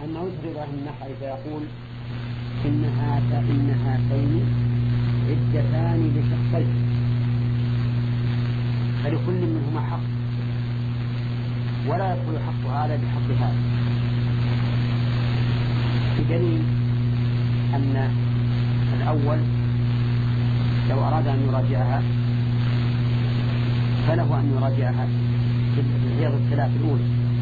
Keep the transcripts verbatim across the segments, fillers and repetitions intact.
أما وجه رضاه النحل فيقول إنها إن هاتين عدتان لشخصين فلكل منهما حق ولا يدخل حق هذا بحق هذا، بدليل أن الأول لو أراد أن يراجعها فله أن يراجعها في الحيض الثلاث الأولى،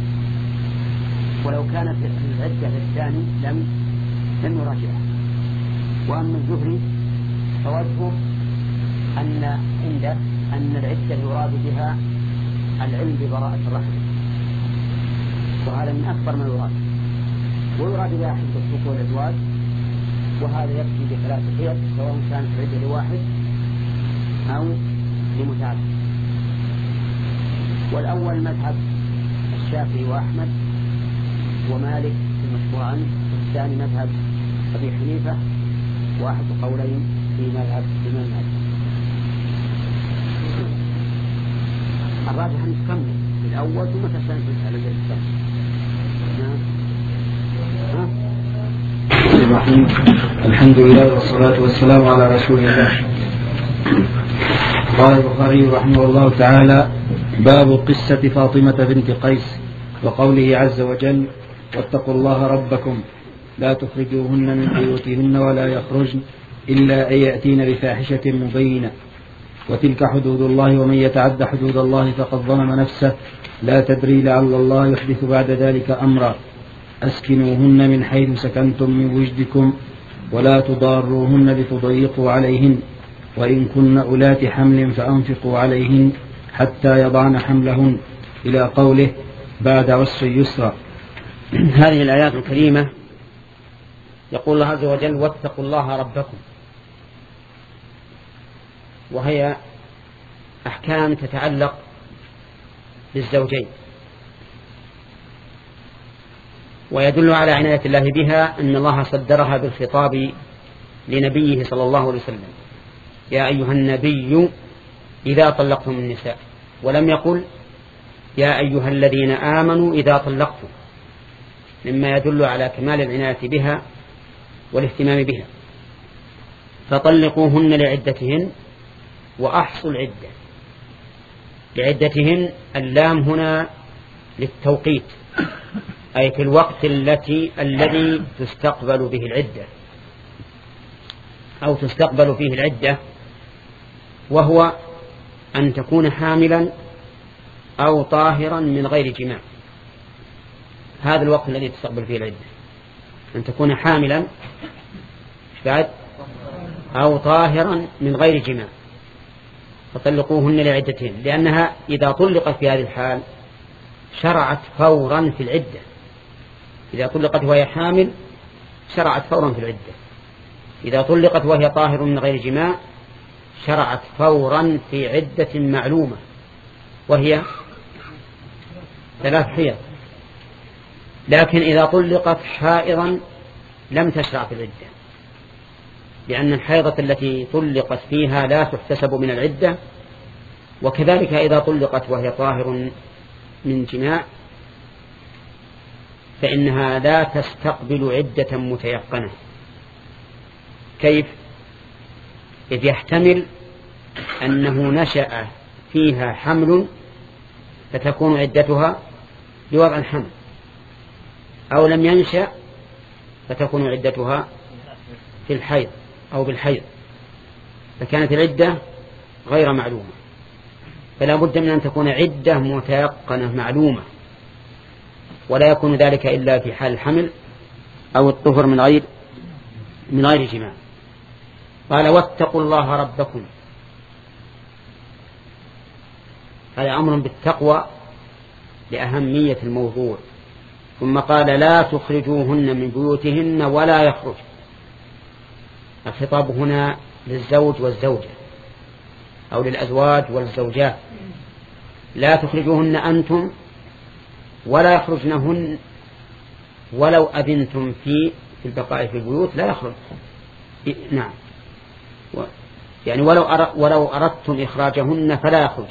ولو كانت العدة الثاني لم لم يراجعها. وأما الزهري فوجهه أن عنده أن العدة يراد بها العلم ببراءة الرحم، وهذا من أكبر ما يراد، ويراد بها حدة السوق والأزواج، وهذا يكفي بثلاث حيض سواء كانت العدة لواحد أو لمتعدد. والأول مذهب الشافعي وأحمد ومالك المشهور عنه، والثاني مذهب أبي حنيفة واحد قولين في مذهب الإمام مالك. الراجح أن تكمل الأول ثم تستنفذ على الثاني. الرحيم. الحمد لله والصلاة والسلام على رسول الله. قال البخاري رحمه الله تعالى: باب قصة فاطمة بنت قيس وقوله عز وجل: واتقوا الله ربكم لا تخرجوهن من بيوتهن ولا يخرجن إلا أن يأتين بفاحشة مبينة وتلك حدود الله ومن يتعد حدود الله فقد ظلم نفسه لا تدري لعل الله يحدث بعد ذلك أمرا أسكنوهن من حيث سكنتم من وجدكم ولا تضاروهن لتضيقوا عليهن وإن كن أولات حمل فأنفقوا عليهن حتى يضعن حملهن إلى قوله بعد عسر يسرا. هذه الآيات الكريمة يقول الله عز وجل: واتقوا الله ربكم، وهي أحكام تتعلق بالزوجين، ويدل على عناية الله بها أن الله صدرها بالخطاب لنبيه صلى الله عليه وسلم: يا أيها النبي إذا طلقتم النساء، ولم يقل يا أيها الذين آمنوا إذا طلقتم، مما يدل على كمال العناية بها والاهتمام بها. فطلقوهن لعدتهن وأحصوا العدة. لعدتهن اللام هنا للتوقيت، أي في الوقت التي الذي تستقبل به العدة أو تستقبل فيه العدة، وهو أن تكون حاملا أو طاهرا من غير جماع. هذا الوقت الذي تستقبل فيه العدة، أن تكون حاملا بعد أو طاهرا من غير جماع. فطلقوهن لعدتهن، لأنها إذا طلقت في هذه الحال شرعت فورا في العدة. إذا طلقت وهي حامل شرعت فورا في العدة. إذا طلقت وهي طاهر من غير جماع شرعت فورا في عدة معلومة، وهي ثلاث حيض. لكن إذا طلقت حائضا لم تشرع في العدة، لأن الحيضة التي طلقت فيها لا تحتسب من العدة. وكذلك إذا طلقت وهي طاهر من جماع فإنها لا تستقبل عدة متيقنة. كيف؟ إذ يحتمل أنه نشأ فيها حمل فتكون عدتها بوضع الحمل، أو لم ينشأ فتكون عدتها في الحيض أو بالحيض، فكانت العدة غير معلومة. فلا بد من أن تكون عدة متيقنة معلومة، ولا يكون ذلك إلا في حال الحمل أو الطهر من غير من غير جماع. قال: واتقوا الله ربكم، هذا أمر بالتقوى لأهمية الموضوع. ثم قال: لا تخرجوهن من بيوتهن ولا يخرج. الخطاب هنا للزوج والزوجة أو للأزواج والزوجات. لا تخرجوهن أنتم ولا يخرجنهن، ولو أذنتم في في البقاء في البيوت لا يخرج. نعم، يعني ولو ولو أردتم إخراجهن فلا يخرج.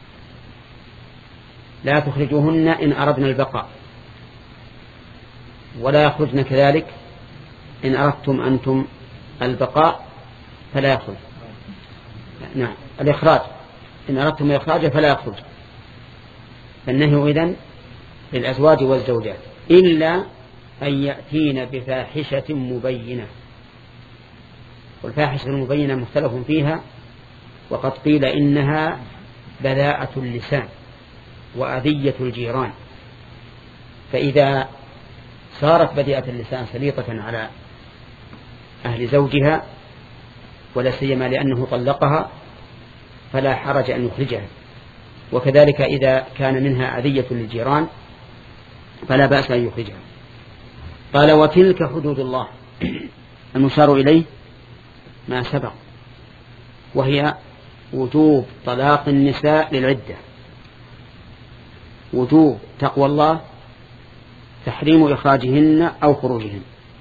لا تخرجوهن إن أردنا البقاء، ولا يخرجن كذلك إن أردتم أنتم البقاء فلا يخرج. نعم الإخراج إن أردتم الإخراج فلا يخرج. فالنهي إذن للأزواج والزوجات إلا أن يأتين بفاحشة مبينة. والفاحشة المبينة مختلف فيها، وقد قيل إنها بذاءة اللسان وأذية الجيران. فإذا صارت بذيئة اللسان سليطة على أهل زوجها ولا سيما لأنه طلقها فلا حرج أن يخرجها. وكذلك إذا كان منها أذية للجيران فلا بأس أن يخرجها. قال وتلك حدود الله. المشار إليه ما سبق، وهي وجوب طلاق النساء للعدة، وجوب تقوى الله، تحريم إخراجهن أو خروجهن.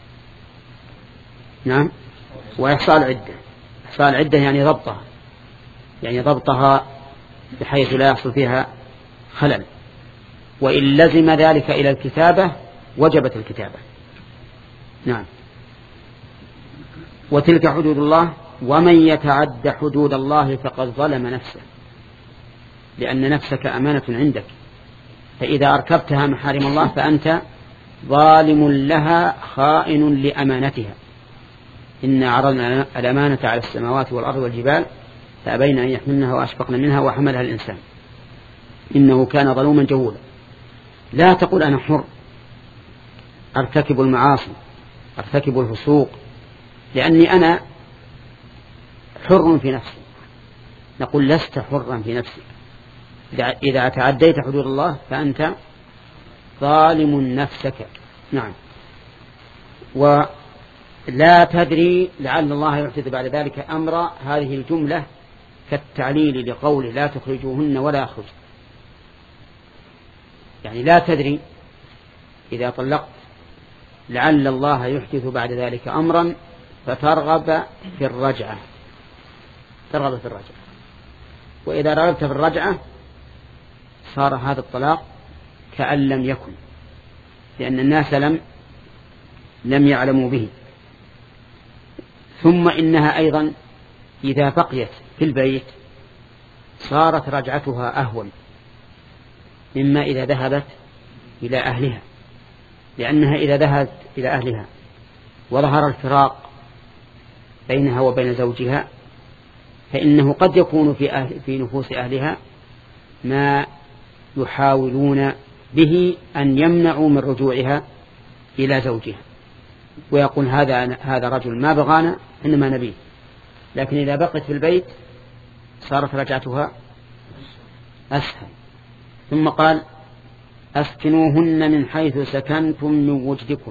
نعم. وإحصاء العدة. إحصاء العدة يعني ضبطها، يعني ضبطها بحيث لا يحصل فيها خلل. وإن لزم ذلك إلى الكتابة وجبت الكتابة. نعم. وتلك حدود الله ومن يتعد حدود الله فقد ظلم نفسه، لأن نفسك أمانة عندك، فإذا أركبتها محارم الله فأنت ظالم لها خائن لأمانتها. إنا عرضنا الأمانة على السماوات والأرض والجبال فأبين أن يحملنها وأشفقن منها وحملها الإنسان إنه كان ظلوما جهولا. لا تقول أنا حر أرتكب المعاصي أرتكب الفسوق لأني أنا حر في نفسي. نقول لست حرا في نفسك، إذا تعديت حدود الله فأنت ظالم نفسك. نعم. ولا تدري لعل الله يحدث بعد ذلك أمر. هذه الجملة كالتعليل لقوله لا تخرجوهن ولا يخرج، يعني لا تدري إذا طلقت لعل الله يحدث بعد ذلك أمرا فترغب في الرجعة، ترغب في الرجعة. وإذا رغبت في الرجعة صار هذا الطلاق كأن لم يكن، لأن الناس لم لم يعلموا به. ثم إنها أيضا إذا بقيت في البيت صارت رجعتها أهون مما إذا ذهبت إلى أهلها، لأنها إذا ذهبت إلى أهلها وظهر الفراق بينها وبين زوجها فإنه قد يكون في, أهل في نفوس أهلها ما يحاولون به أن يمنعوا من رجوعها إلى زوجها، ويقول هذا هذا رجل ما بغانا إنما نبيه. لكن إذا بقت في البيت صارت رجعتها أسهل. ثم قال أسكنوهن من حيث سكنتم من وجدكم.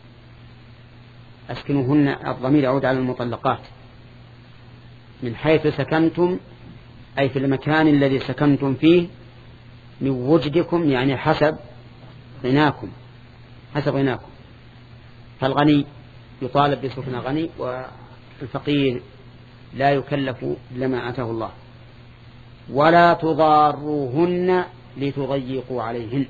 أسكنوهن الضمير يعود على المطلقات. من حيث سكنتم أي في المكان الذي سكنتم فيه، من وجدكم يعني حسب غناكم، حسب غناكم. فالغني يطالب بسكن غني، والفقير لا يكلف لما آتاه الله. ولا تضاروهن لتضيقوا عليهن.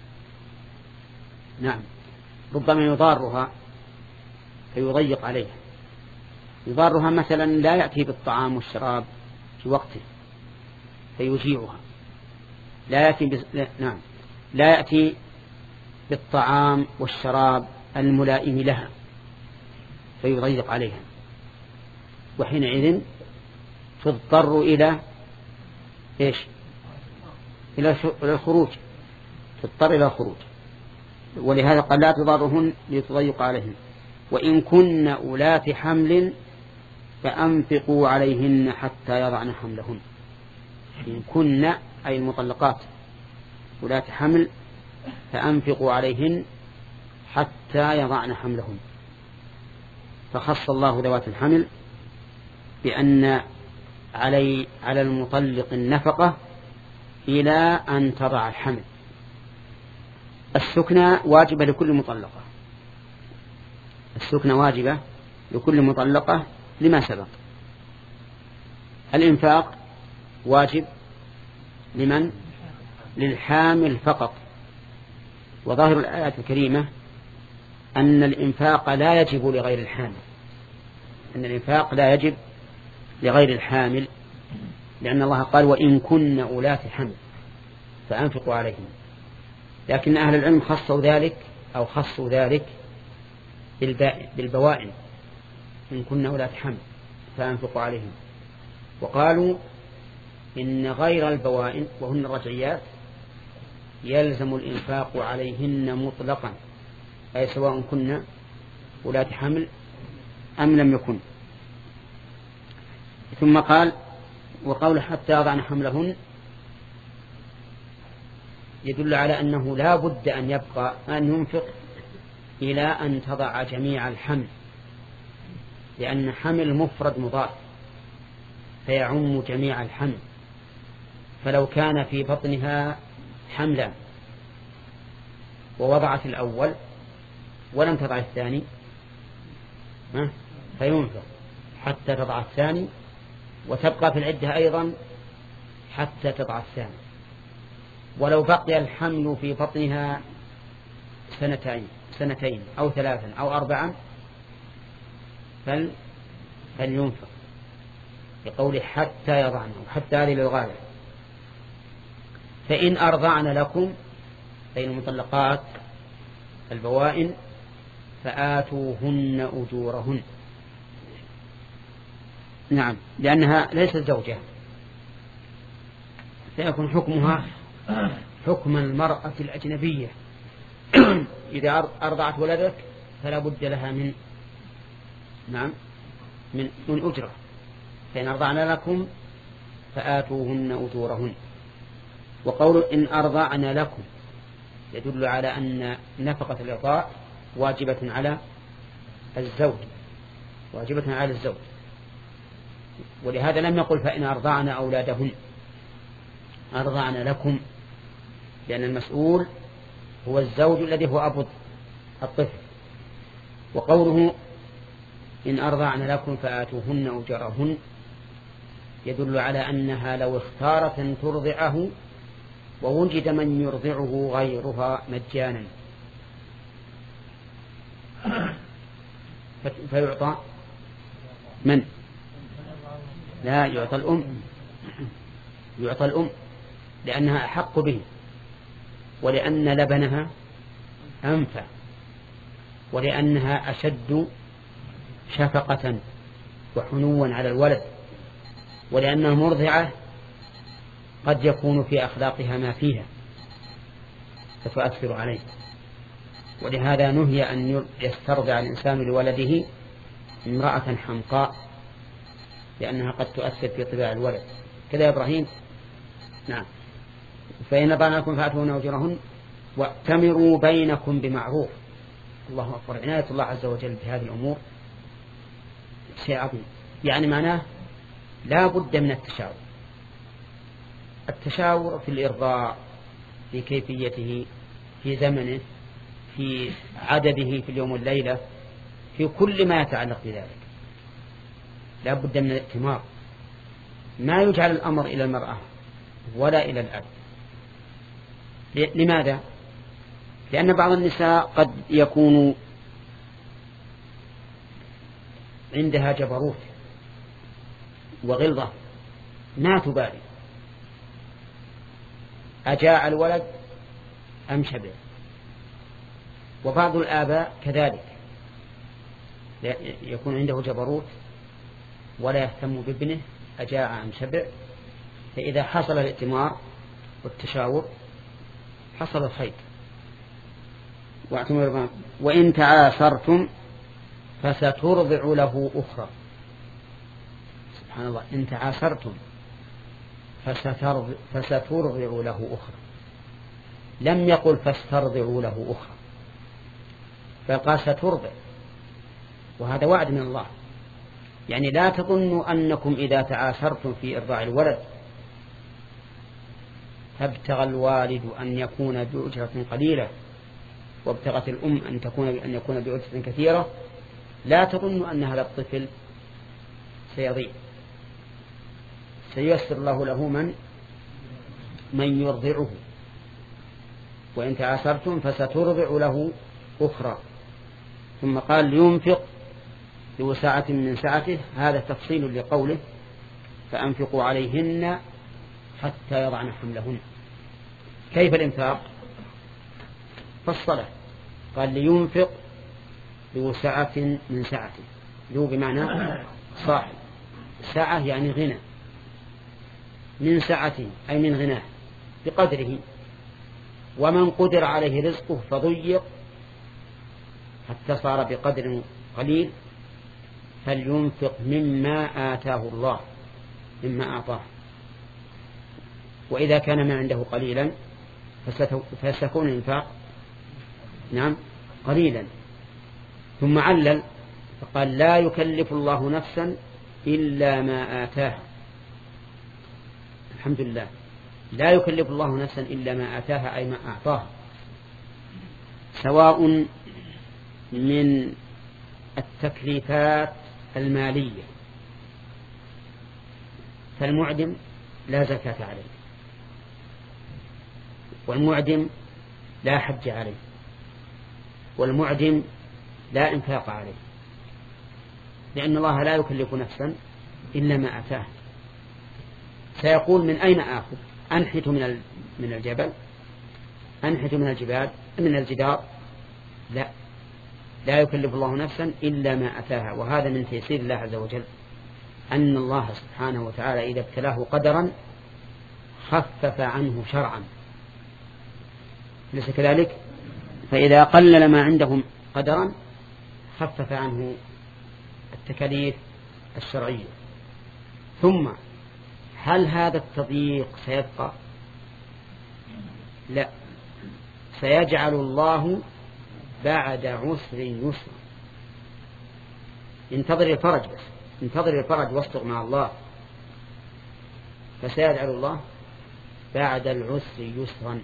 نعم. ربما يضارها فيضيق عليها. يضارها مثلا لا يأتي بالطعام والشراب في وقته فيجيعها، لا يأتي بس... لا... نعم لا يأتي بالطعام والشراب الملائم لها فيضيق عليها، وحينئذ تضطر إلى إيش؟ إلى الخروج، تضطر إلى الخروج. ولهذا قال لا تضارهن لتضيق عليهن. وإن كن أولات حمل فأنفقوا عليهن حتى يضعن حملهن. إن كن أي المطلقات أولات حمل فأنفقوا عليهن حتى يضعن حملهن. فخص الله ذوات الحمل بأن علي على المطلق النفقة إلى أن تضع الحمل. السكنى واجبة لكل مطلقة، السكنى واجبة لكل مطلقة لما سبق. الإنفاق واجب لمن؟ للحامل فقط. وظاهر الآيات الكريمة أن الإنفاق لا يجب لغير الحامل أن الإنفاق لا يجب لغير الحامل لأن الله قال وإن كن أولات حمل فأنفقوا عليهم. لكن أهل العلم خصوا ذلك أو خصوا ذلك بالبوائن إن كن أولات حمل فأنفقوا عليهم، وقالوا إن غير البوائن وهن الرجعيات يلزم الإنفاق عليهن مطلقا، أي سواء كن أولات حمل أم لم يكن. ثم قال وقول حتى يضعن حملهن يدل على أنه لا بد أن يبقى أن ينفق إلى أن تضع جميع الحمل، لأن حمل مفرد مضاف فيعم جميع الحمل. فلو كان في بطنها حملا ووضعت الأول ولم تضع الثاني فينفق حتى تضع الثاني وتبقى في العدة أيضا حتى تضع الثاني. ولو بقي الحمل في بطنها سنتين سنتين أو ثلاثا أو أربعا فل فلينفق بقول حتى يضعن حتى هذه للغاية. فإن أرضعن لكم بين المطلقات البوائن فآتوهن أجورهن. نعم، لأنها ليست زوجة سيكون حكمها حكم المرأة الأجنبية إذا أرضعت ولدك فلا بد لها من نعم من, من أجرة. فإن أرضعن لكم فآتوهن أجورهن. وقول إن أرضعن لكم يدل على أن نفقة الإرضاع واجبة على الزوج واجبة على الزوج، ولهذا لم يقل فإن أرضعن أولادهن أرضعن لكم، لأن المسؤول هو الزوج الذي هو أبو الطفل. وقوله إن أرضعن لكم فآتوهن أجورهن يدل على أنها لو اختارت أن ترضعه ووجد من يرضعه غيرها مجانا فيعطى من؟ لا، يعطى الأم يعطى الأم لأنها أحق به، ولأن لبنها أنفع، ولأنها أشد شفقة وحنوا على الولد، ولأن المرضعة قد يكون في أخلاقها ما فيها فتؤثر عليه. ولهذا نهي أن يسترضع الإنسان لولده امرأة حمقاء لأنها قد تؤثر في طباع الولد. كذا يا إبراهيم؟ نعم. فإن أرضعنكم فآتوهن أجورهن وأتمروا بينكم بمعروف. الله أكبر، عناية الله عز وجل بهذه الأمور شيء عظيم. يعني معناه لا بد من التشاور التشاور في الإرضاء، في كيفيته، في زمنه، في عدده في اليوم والليلة، في كل ما يتعلق بذلك لا بد من الائتمار. ما يجعل الأمر إلى المرأة ولا إلى الأب. لماذا؟ لأن بعض النساء قد يكون عندها جبروت وغلظة ما تبالي أجاع الولد أم شبع. وبعض الآباء كذلك يكون عنده جبروت ولا يهتم بابنه أجاع أم شبع، فإذا حصل الائتمار والتشاور حصل الخير. وإن تعاثرتم فسترضع له أخرى. سبحان الله، إن تعاثرتم فسترضع له أخرى، لم يقل فاسترضعوا له أخرى، فقال سترضع، وهذا وعد من الله. يعني لا تظنوا أنكم إذا تعاثرتم في إرضاع الولد فابتغى الوالد أن يكون بأجرة قليلة وابتغت الأم أن تكون أن يكون بأجرة كثيرة. لا تظنوا أن هذا الطفل سيضيع، سييسر الله له من من يرضعه. وإن تعاثرتم فسترضع له أخرى. ثم قال لينفق ذو سعة من سعته، هذا تفصيل لقوله فأنفقوا عليهن حتى يضعن حملهن. كيف الإنفاق؟ فالصلاة قال لينفق ذو سعة من سعته، ذو بمعنى صاحب، سعة يعني غنى، من سعته أي من غناه بقدره، ومن قدر عليه رزقه فضيق حتى صار بقدر قليل فلينفق مما آتاه الله، مما أعطاه. وإذا كان ما عنده قليلا فسيكون الإنفاق نعم قليلا. ثم علل فقال لا يكلف الله نفسا إلا ما آتاها. الحمد لله، لا يكلف الله نفسا إلا ما آتاها أي ما أعطاها، سواء من التكليفات المالية، فالمعدم لا زكاة عليه، والمعدم لا حج عليه، والمعدم لا إنفاق عليه، لأن الله لا يكلف نفسا إلا ما أتاه. سيقول من أين آخذ؟ أنحت من من الجبل، أنحت من الجبال، من الجدار؟ لا، لا يكلف الله نفسا إلا ما أتاها. وهذا من تيسير الله عز وجل، أن الله سبحانه وتعالى إذا ابتلاه قدرا خفف عنه شرعا، ليس كذلك؟ فإذا قلل ما عندهم قدرا خفف عنه التكاليف الشرعية. ثم هل هذا التضييق سيبقى؟ لا، سيجعل الله بعد عسر يسرا. انتظر الفرج، بس انتظر الفرج واصدق مع الله، فسيجعل الله بعد العسر يسرا،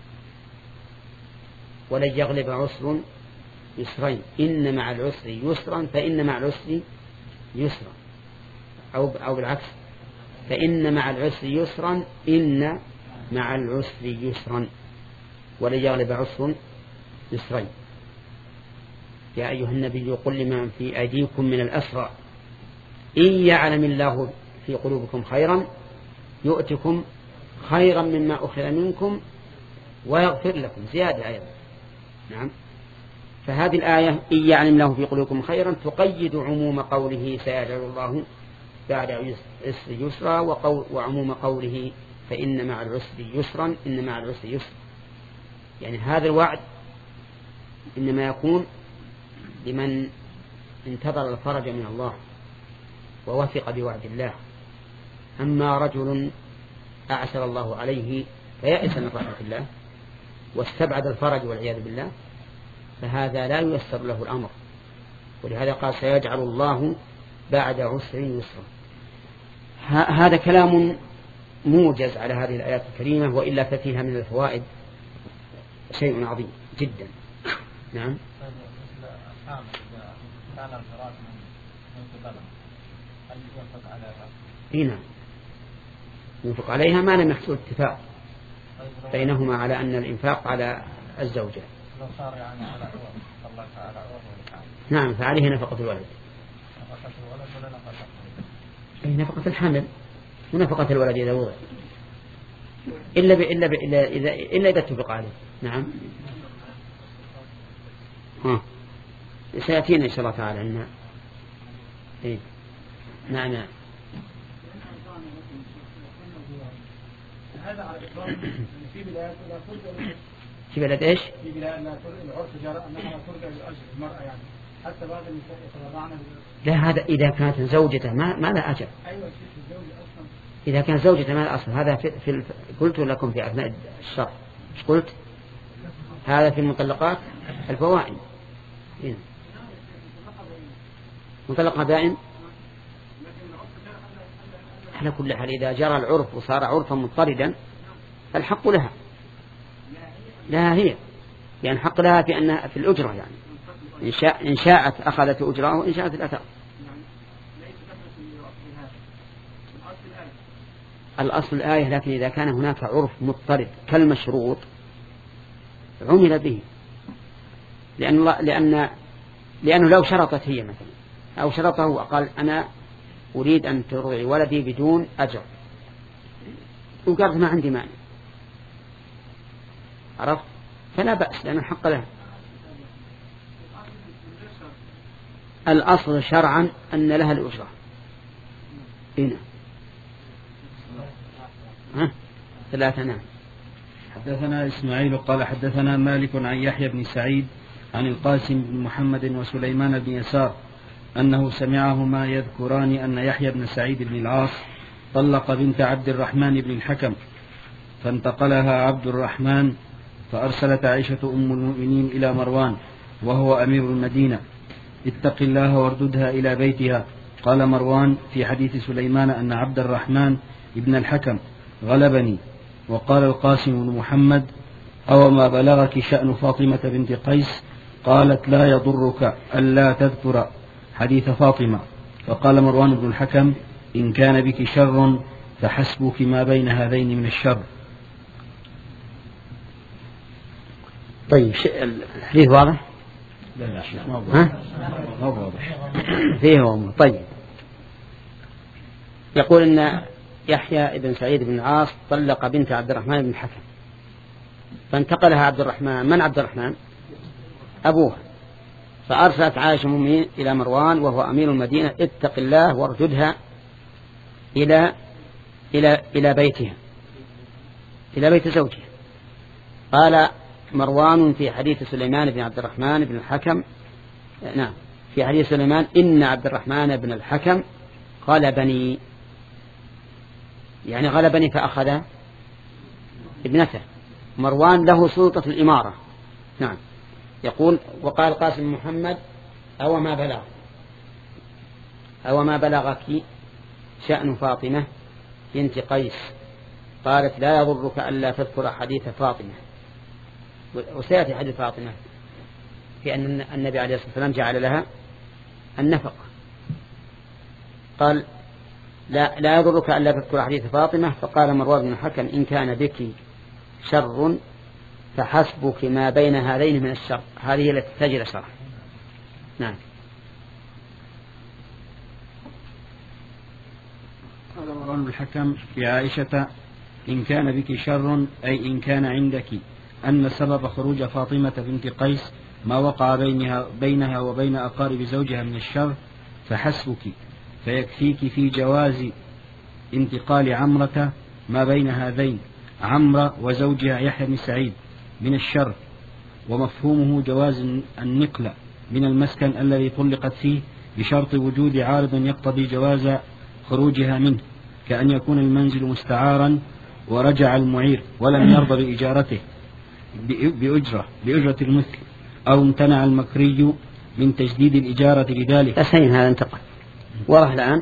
ولن يغلب عسر يسرين، إن مع العسر يسرا فإن مع العسر يسرا، أو أو بالعكس، فإن مع العسر يسرا إن مع العسر يسرا، ولن يغلب عسر يسرين. يا أيها النبي قل لمن في أيديكم من الأسرى إن يعلم الله في قلوبكم خيرا يؤتكم خيرا مما أخذ منكم ويغفر لكم، زيادة أيضا. نعم، فهذه الآية إن يعلم الله في قلوبكم خيرا تقيد عموم قوله سيجعل الله بعد عسر يسرا، وعموم قوله فإن مع العسر يسرا إن مع العسر يسرا. يعني هذا الوعد إنما يكون لمن انتظر الفرج من الله ووثق بوعد الله. أما رجل أعسر الله عليه فيأس من رحمة الله واستبعد الفرج والعياذ بالله، فهذا لا ييسر له الأمر. ولهذا قال سيجعل الله بعد عسر يسرا. هذا كلام موجز على هذه الآيات الكريمة، وإلا ففيها من الفوائد شيء عظيم جدا. نعم. هنا ينفق عليها ما لم يحصل اتفاق بينهما على أن الإنفاق على الزوجة. نعم، فعليه نفقة الولد، أي نفقة الحمل ونفقة الولد إذا وضع، إلا ب... إلا ب... إلا إذا إلا إذا اتفق عليه. نعم. ها سيأتينا إن شاء الله تعالى إن إيه نعم نعم. هذا على إطلاق في بلاد لا ترجع، في بلاد إيش؟ في بلاد لا ترجع، العرف جرى أنها لا ترجع لأجل المرأة، يعني حتى بعد النساء يتبرعن. لا، هذا إذا كانت زوجته ما ما لا أجر. أيوة، في الزوج أصلا. إذا كانت زوجته ما لا أصل. هذا في, في قلت لكم في أثناء الشرح، إيش قلت؟ هذا في المطلقات الفوائد. إيه؟ مطلقة دائم. على كل حال إذا جرى العرف وصار عرفا مضطردا الحق لها، لها هي، يعني حق لها في أن في الأجرة، يعني إن, شاء إن شاءت أخذت أجرة وإن شاءت لا تأخذ. الأصل الآية، لكن إذا كان هناك عرف مضطرد كالمشروط عمل به، لأن, لأن لأنه لو شرطت هي مثلا أو شرطه وقال أنا أريد أن ترضعي ولدي بدون أجر وقالت ما عندي مانع، عرفت؟ فلا بأس لأن الحق له. الأصل شرعا أن لها الأجرة. هنا ها ثلاثة. نعم. حدثنا إسماعيل قال حدثنا مالك عن يحيى بن سعيد عن القاسم بن محمد وسليمان بن يسار أنه سمعهما يذكران أن يحيى بن سعيد بن العاص طلق بنت عبد الرحمن بن الحكم فانتقلها عبد الرحمن، فأرسلت عائشة أم المؤمنين إلى مروان وهو أمير المدينة: اتق الله وارددها إلى بيتها. قال مروان في حديث سليمان أن عبد الرحمن ابن الحكم غلبني. وقال القاسم بن محمد: أو ما بلغك شأن فاطمة بنت قيس؟ قالت: لا يضرك ألا تذكر حديث فاطمة. فقال مروان بن الحكم: إن كان بك شر فحسبك ما بين هذين من الشر. طيب الحديث واضح؟ لا لا ما واضح. ما واضح. فيه أمور. طيب يقول إن يحيى بن سعيد بن العاص طلق بنت عبد الرحمن بن الحكم فانتقلها عبد الرحمن. من عبد الرحمن؟ أبوها. فأرسلت عائشة المؤمنين إلى مروان وهو أمير المدينة: اتق الله وارددها إلى إلى إلى بيتها، إلى بيت زوجها. قال مروان في حديث سليمان بن عبد الرحمن بن الحكم، نعم في حديث سليمان: إن عبد الرحمن بن الحكم غلبني، يعني غلبني فأخذ ابنته. مروان له سلطة الإمارة. نعم. يقول: وقال قاسم محمد: أو ما بلغ أو ما بلغك شأن فاطمة بنت قيس؟ قالت: لا يضرك ألا تذكر حديث فاطمة. وسيأتي حديث فاطمة في أن النبي عليه الصلاة والسلام جعل لها النفقة. قال: لا, لا يضرك ألا تذكر حديث فاطمة. فقال مروان بن الحكم: إن كان بك شر فحسبك ما بين هذين من الشر. هذه التي تجد شر. نعم. قال مروان بن الحكم في عائشة: إن كان بك شر، أي إن كان عندك أن سبب خروج فاطمة بنت قيس ما وقع بينها, بينها وبين أقارب زوجها من الشر فحسبك، فيكفيك في جواز انتقال عمرة ما بين هذين، عمرة وزوجها يحيى بن سعيد، من الشر. ومفهومه جواز النقل من المسكن الذي طلقت فيه بشرط وجود عارض يقتضي جواز خروجها منه، كأن يكون المنزل مستعارا ورجع المعير ولم يرضى بإجارته بأجرة بأجرة المثل، أو امتنع المكري من تجديد الإجارة لذلك. أسهل هذا انتقل واضح الآن.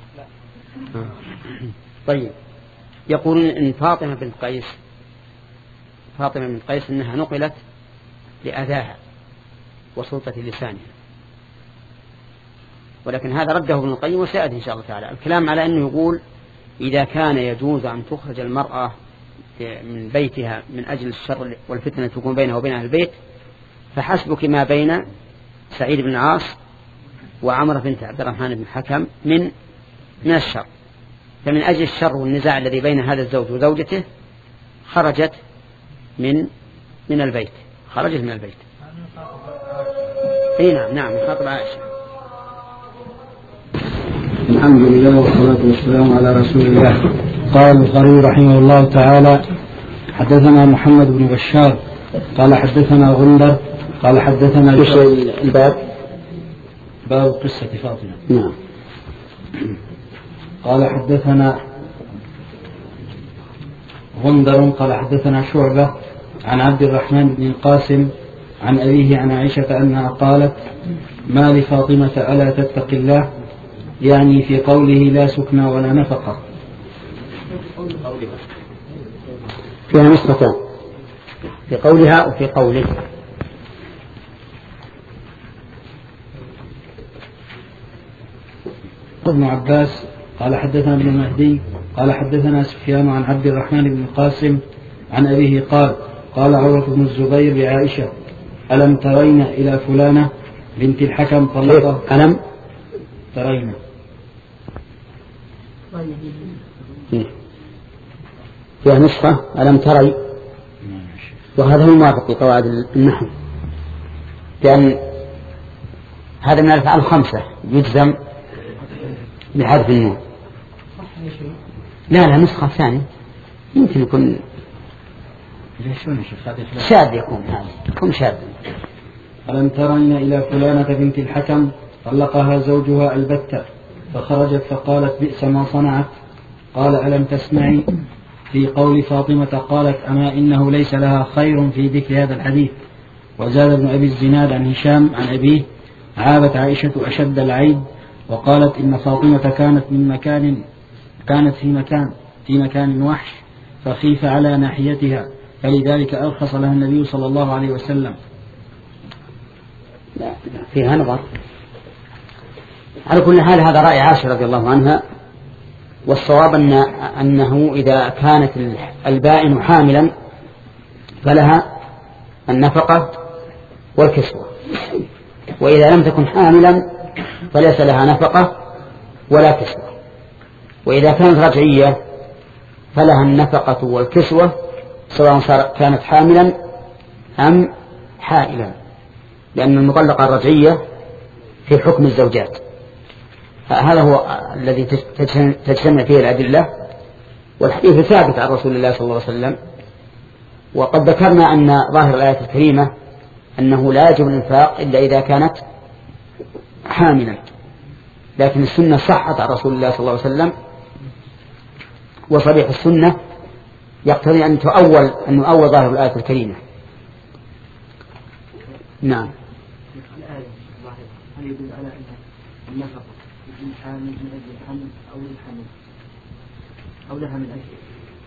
طيب يقولون إن فاطمة بنت قيس فاطمة بنت قيس إنها نقلت لأذاها وسلطة لسانها، ولكن هذا رده ابن القيم وسيأتي إن شاء الله تعالى الكلام على أنه يقول: إذا كان يجوز أن تخرج المرأة من بيتها من أجل الشر والفتنة تكون بينها وبين أهل البيت، فحسبك ما بين سعيد بن العاص وعمرة بنت عبد الرحمن بن الحكم من من الشر. فمن أجل الشر والنزاع الذي بين هذا الزوج وزوجته خرجت من من البيت خرجت من البيت. اي نعم نعم خاطب عائشة. الحمد لله والصلاة والسلام على رسول الله. قال البخاري رحمه الله تعالى: حدثنا محمد بن بشار قال حدثنا غندر قال حدثنا الباب باب قصة فاطمة. نعم. قال حدثنا غندر قال حدثنا شعبة عن عبد الرحمن بن القاسم عن أبيه عن عائشة أنها قالت: ما لفاطمة ألا تتق الله، يعني في قوله لا سكنى ولا نفقة. فيها نسختان، في قولها وفي قوله. ابن عباس قال حدثنا ابن مهدي قال حدثنا سفيان عن عبد الرحمن بن القاسم عن أبيه قال: قال عروة بن الزبير لعائشة: ألم ترين إلى فلانة؟ بنت الحكم طلقها. ألم ترين فيها نسخة ألم تري، وهذا هو موافق لقواعد النحو، لأن هذا من الأفعال الخمسة يجزم بحذف النون. لا لا نسخة ثانية يمكن يكون شاذ، يكون هذا يكون شاذ. ألم ترين إلى فلانة بنت الحكم طلقها زوجها البتة فخرجت فقالت بئس ما صنعت. قال ألم تسمعي في قول فاطمة قالت أما إنه ليس لها خير في ذكر هذا الحديث. وزاد ابن أبي الزناد عن هشام عن أبيه عابت عائشة أشد العيب وقالت إن فاطمة كانت من مكان كانت في مكان في مكان وحش فخيف على ناحيتها فلذلك أرخص لها النبي صلى الله عليه وسلم. لا فيها نظر. على كل حال هذا رأي عائشة رضي الله عنها، والصواب أن أنه إذا كانت البائن حاملا فلها النفقة والكسوة، وإذا لم تكن حاملا فليس لها نفقة ولا كسوة. وإذا كانت رجعية فلها النفقة والكسوة سواء كانت حاملا أم حائلا، لأن المطلقة الرجعية في حكم الزوجات. هذا هو الذي تجتمع فيه الأدلة، والحديث ثابت عن رسول الله صلى الله عليه وسلم. وقد ذكرنا أن ظاهر الآية الكريمة أنه لا يجب الإنفاق إلا إذا كانت حاملا، لكن السنة صحت عن رسول الله صلى الله عليه وسلم، وصريح السنة يقتضي أن تؤول أن نؤول ظاهر الآية الكريمة. نعم. هل يدل على أن النفقة يكون حامل من أجل الحمل أو الحمل أو لها من أجل؟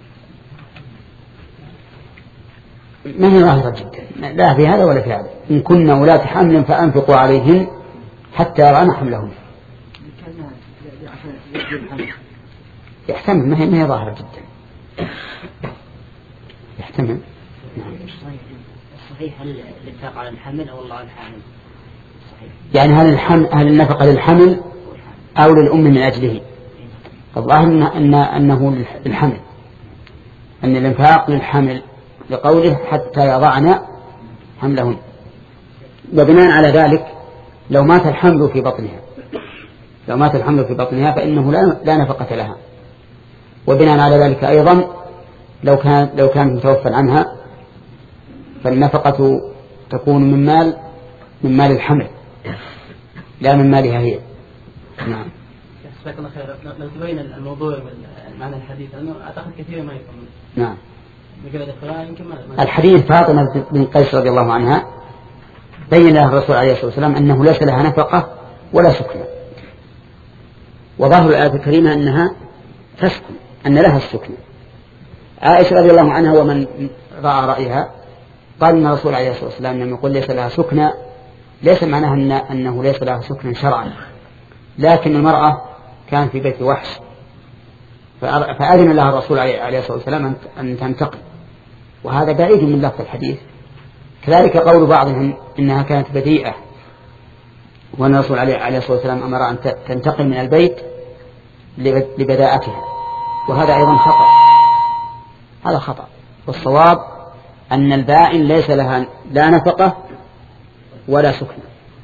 ما هي ظاهرة جدا، لا في هذا ولا في هذا. إن كنا ولاة حمل فأنفقوا عليهن حتى يضعن حملهن. يحتمل، ما هي ما هي ظاهرة جدا، يحتمل. صحيح هل الإنفاق على الحمل أو الله على الحامل؟ صحيح. يعني هل الحمل هل النفقة للحمل أو للأم من أجله؟ الظاهر إن أن أنه للحمل، أن الإنفاق للحمل لقوله حتى يضعن حملهن. وبناء على ذلك لو مات الحمل في بطنها لو مات الحمل في بطنها فإنه لا, لا نفقة لها. وبناء على ذلك أيضا لو كان لو كان متوفى عنها فالنفقة تكون من مال من مال الحمل لا من مالها هي. نعم. جزاك الله خير. لو تبين الموضوع معنى الحديث أنه أعتقد كثير ما يفهم. نعم. الحديث فاطمة بن قيس رضي الله عنها بين لها الرسول عليه الصلاة والسلام أنه ليس لها نفقة ولا سكنة، وظاهر الآية الكريمة أنها تسكن، أن لها السكنة. عائشة رضي الله عنها ومن رأى رأيها قال أن الرسول عليه الصلاة والسلام لما يقول ليس لها سكنة ليس معناها أن أنه ليس لها سكنة شرعا، لكن المرأة كان في بيت وحش فأذن لها الرسول عليه الصلاة والسلام أن تنتقل، وهذا بعيد من لفظ الحديث. كذلك قول بعضهم إنها كانت بديئة وأن الرسول عليه الصلاة والسلام أمر أن تنتقل من البيت لبداءتها، وهذا أيضا خطأ. هذا خطأ، والصواب أن البائن ليس لها لا نفقة ولا سكنة.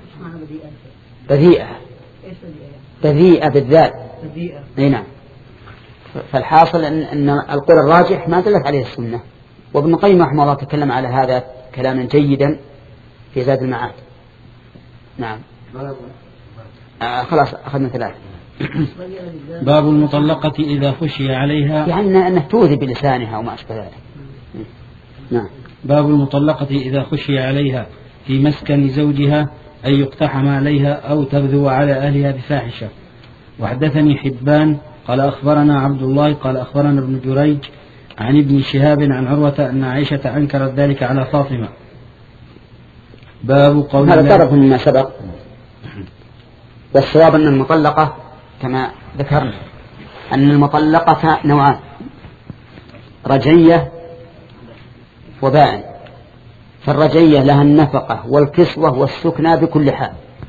بديئة بديئة بالذات. أي نعم. فالحاصل أن, أن القول الراجح ما دلت عليه السنة، وابن القيم رحمه الله تكلم على هذا كلاما جيدا في زاد المعاد. نعم. آه خلاص أخذنا ثلاثة. باب المطلقة إذا خشي عليها، يعني أنه توذي بلسانها وما أشبه ذلك. نعم. باب المطلقة إذا خشي عليها في مسكن زوجها أن يقتحم عليها أو تبذو على أهلها بفاحشة. وحدثني حبان قال أخبرنا عبد الله قال أخبرنا ابن جريج عن ابن شهاب عن عروة أن عائشة أنكرت ذلك على فاطمة. باب قول هذا طرف مما سبق، والصواب أن المطلقة كما ذكرنا أن المطلقة نوعان: رجعية وبائن. فالرجعية لها النفقة والكسوة والسكنى بكل حال،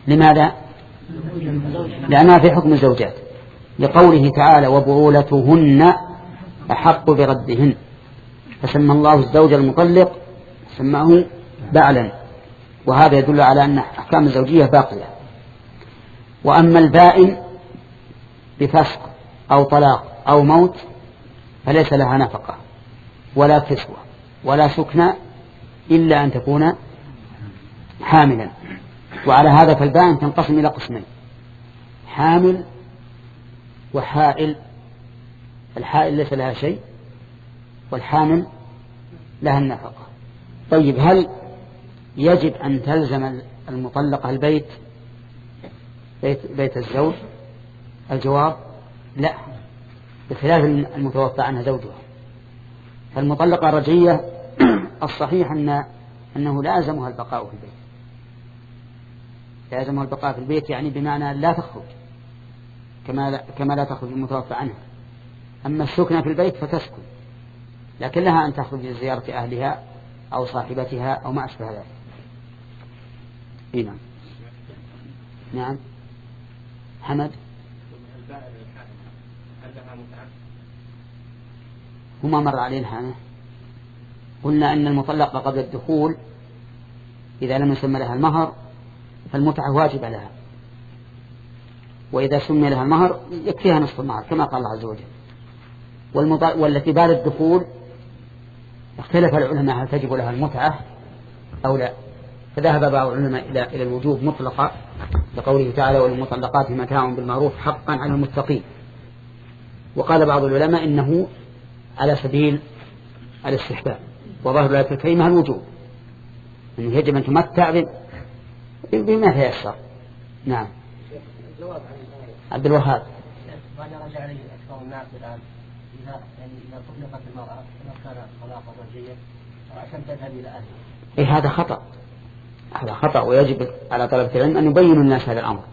لماذا؟ لأنها في حكم الزوجات، لقوله تعالى وبعولتهن أحق بردهن، فسمى الله الزوج المطلق سماه بعلا، وهذا يدل على أن أحكام الزوجية باقية. وأما البائن بفسق أو طلاق أو موت فليس لها نفقة ولا كسوة ولا سكنى إلا أن تكون حاملا. وعلى هذا فالبائن تنقسم إلى قسمين: حامل وحائل. الحائل ليس لها شيء والحامل لها النفقة. طيب، هل يجب أن تلزم المطلقة البيت بيت, بيت الزوج؟ الجواب لا، بخلاف المتوفى عنها زوجها. فالمطلقة الرجعية الصحيح أن أنه لازمها البقاء في البيت، لازمها البقاء في البيت يعني بمعنى لا تخرج كما لا, كما لا تخرج المتوفى عنها. أما السكنة في البيت فتسكن، لكن لها أن تخرج لزيارة أهلها أو صاحبتها أو ما أشبه ذلك. إيه نعم. نعم حمد. هما مر علينا هذا. قلنا أن المطلقة قبل الدخول إذا لم يسمى لها المهر فالمتعة واجبة لها، وإذا سمي لها المهر يكفيها نصف المهر كما قال الله عز وجل. والتي بعد الدخول اختلف العلماء هل تجب لها المتعة أو لا، فذهب بعض العلماء إلى إلى الوجوب مطلقا لقوله تعالى والمطلقات متاع بالمعروف حقا على المتقين. وقال بعض العلماء إنه على سبيل الاستحباب، وظاهر الآية الكريمة الوجوب، أنه يجب أن تمتع بما تيسر. نعم. عبد الوهاب. ما رجع لي أكثر الناس الآن إذا يعني إذا طلقت المرأة ما كان طلاقا رجعيا عشان تذهب إلى أهلها. إيه هذا خطأ، هذا خطأ، ويجب على طلبة العلم أن يبين الناس هذا الأمر.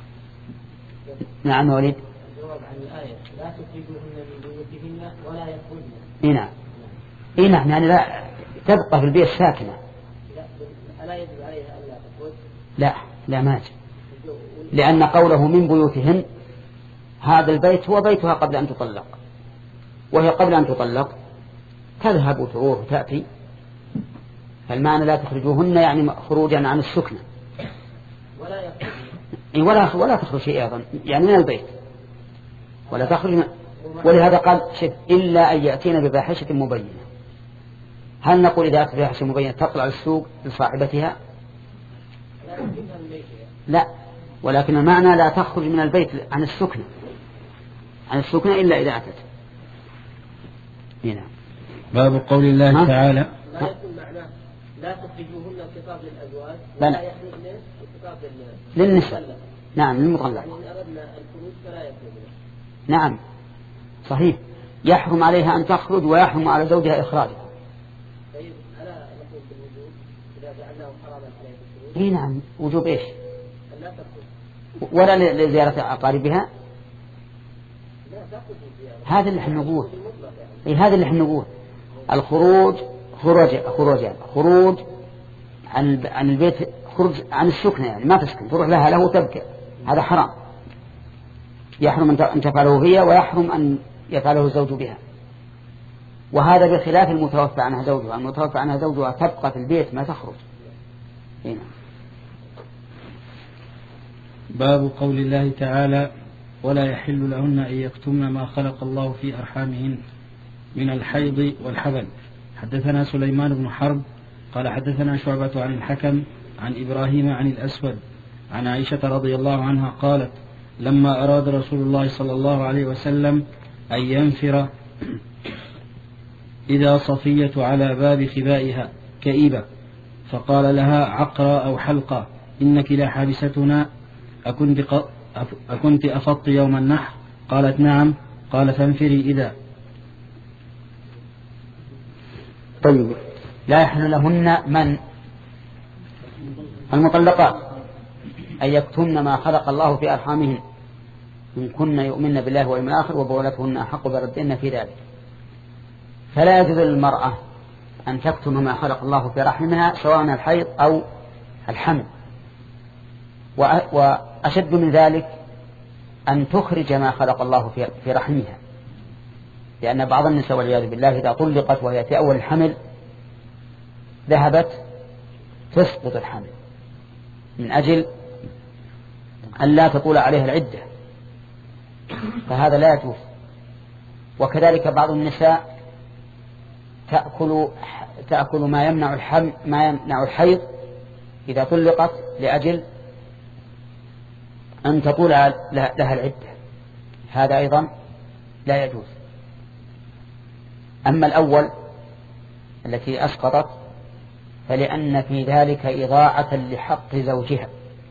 نعم وليد. الجواب عن الآية لا تخرجوهن من بيوتهن ولا يخرجن. إيه نعم. إيه نعم، يعني لا تبقى في البيت ساكنة. لا يجب عليها ألا تخرج. لا لا ما يجب، لأن قوله من بيوتهن هذا البيت هو بيتها قبل أن تطلق، وهي قبل أن تطلق تذهب وتروح وتأتي. فالمعنى لا تخرجوهن يعني خروجا عن السكنة، ولا يخرج ولا ولا تخرج شيء أيضا يعني من البيت ولا تخرج من... ولهذا قال شف إلا أن يأتين بفاحشة مبينة. هل نقول إذا أتت بفاحشة مبينة تطلع السوق لصاحبتها؟ لا، ولكن المعنى لا تخرج من البيت عن السكنة عن السكنة إلا إذا أتت. هنا باب قول الله ها؟ تعالى لا يكون معناه لا تخرجوهن الخطاب للأزواج ولا يخرجن الخطاب للنساء. نعم للمطلقة. يعني إن أردنا الخروج فلا يخرجن. نعم صحيح، يحرم عليها أن تخرج ويحرم على زوجها إخراجها. طيب ألا نقول بالوجوب إذا جعلناه حراما عليه الخروج؟ إيه نعم، وجوب إيش؟ لا تخرج ولا لزيارة أقاربها. لا تخرج زيارة. هذا اللي احنا نقول. إيه هذا اللي احنا نقول الخروج خروج خروج خروج عن عن البيت، خروج عن السكنة يعني ما تسكن، تروح لها له تبكى، هذا حرام، يحرم أن تفعله هي ويحرم أن يفعله الزوج بها. وهذا بخلاف المتوفى عنها زوجها، المتوفى عنها زوجها تبقى في البيت ما تخرج. هنا. باب قول الله تعالى ولا يحل لهن أن يكتمن ما خلق الله في أرحامهن من الحيض والحبل. حدثنا سليمان بن حرب قال حدثنا شعبة عن الحكم عن إبراهيم عن الأسود عن عائشة رضي الله عنها قالت لما أراد رسول الله صلى الله عليه وسلم أن ينفر إذا صفية على باب خبائها كئيبة فقال لها عقرى أو حلقة إنك لا حابستنا أكنت, ق... أكنت أفضت يوم النحر؟ قالت نعم. قال فانفري إذا. طيب، لا يحل لهن من المطلقات أن يكتمن ما خلق الله في أرحامهن إن كن يؤمن بالله واليوم الآخر وبعولتهن أحق بردهن في ذلك. فلا يجوز للمرأة أن تكتم ما خلق الله في رحمها سواء الحيض أو الحمل، وأشد من ذلك أن تخرج ما خلق الله في رحمها، لأن بعض النساء والعياذ بالله إذا طلقت وهي في أول الحمل ذهبت تسقط الحمل من أجل أن لا تطول عليها العدة، فهذا لا يجوز. وكذلك بعض النساء تأكل تأكل ما يمنع الحمل ما يمنع الحيض إذا طلقت لأجل أن تطول لها العدة، هذا أيضا لا يجوز. أما الأول التي أسقطت فلأن في ذلك إضاعة لحق زوجها،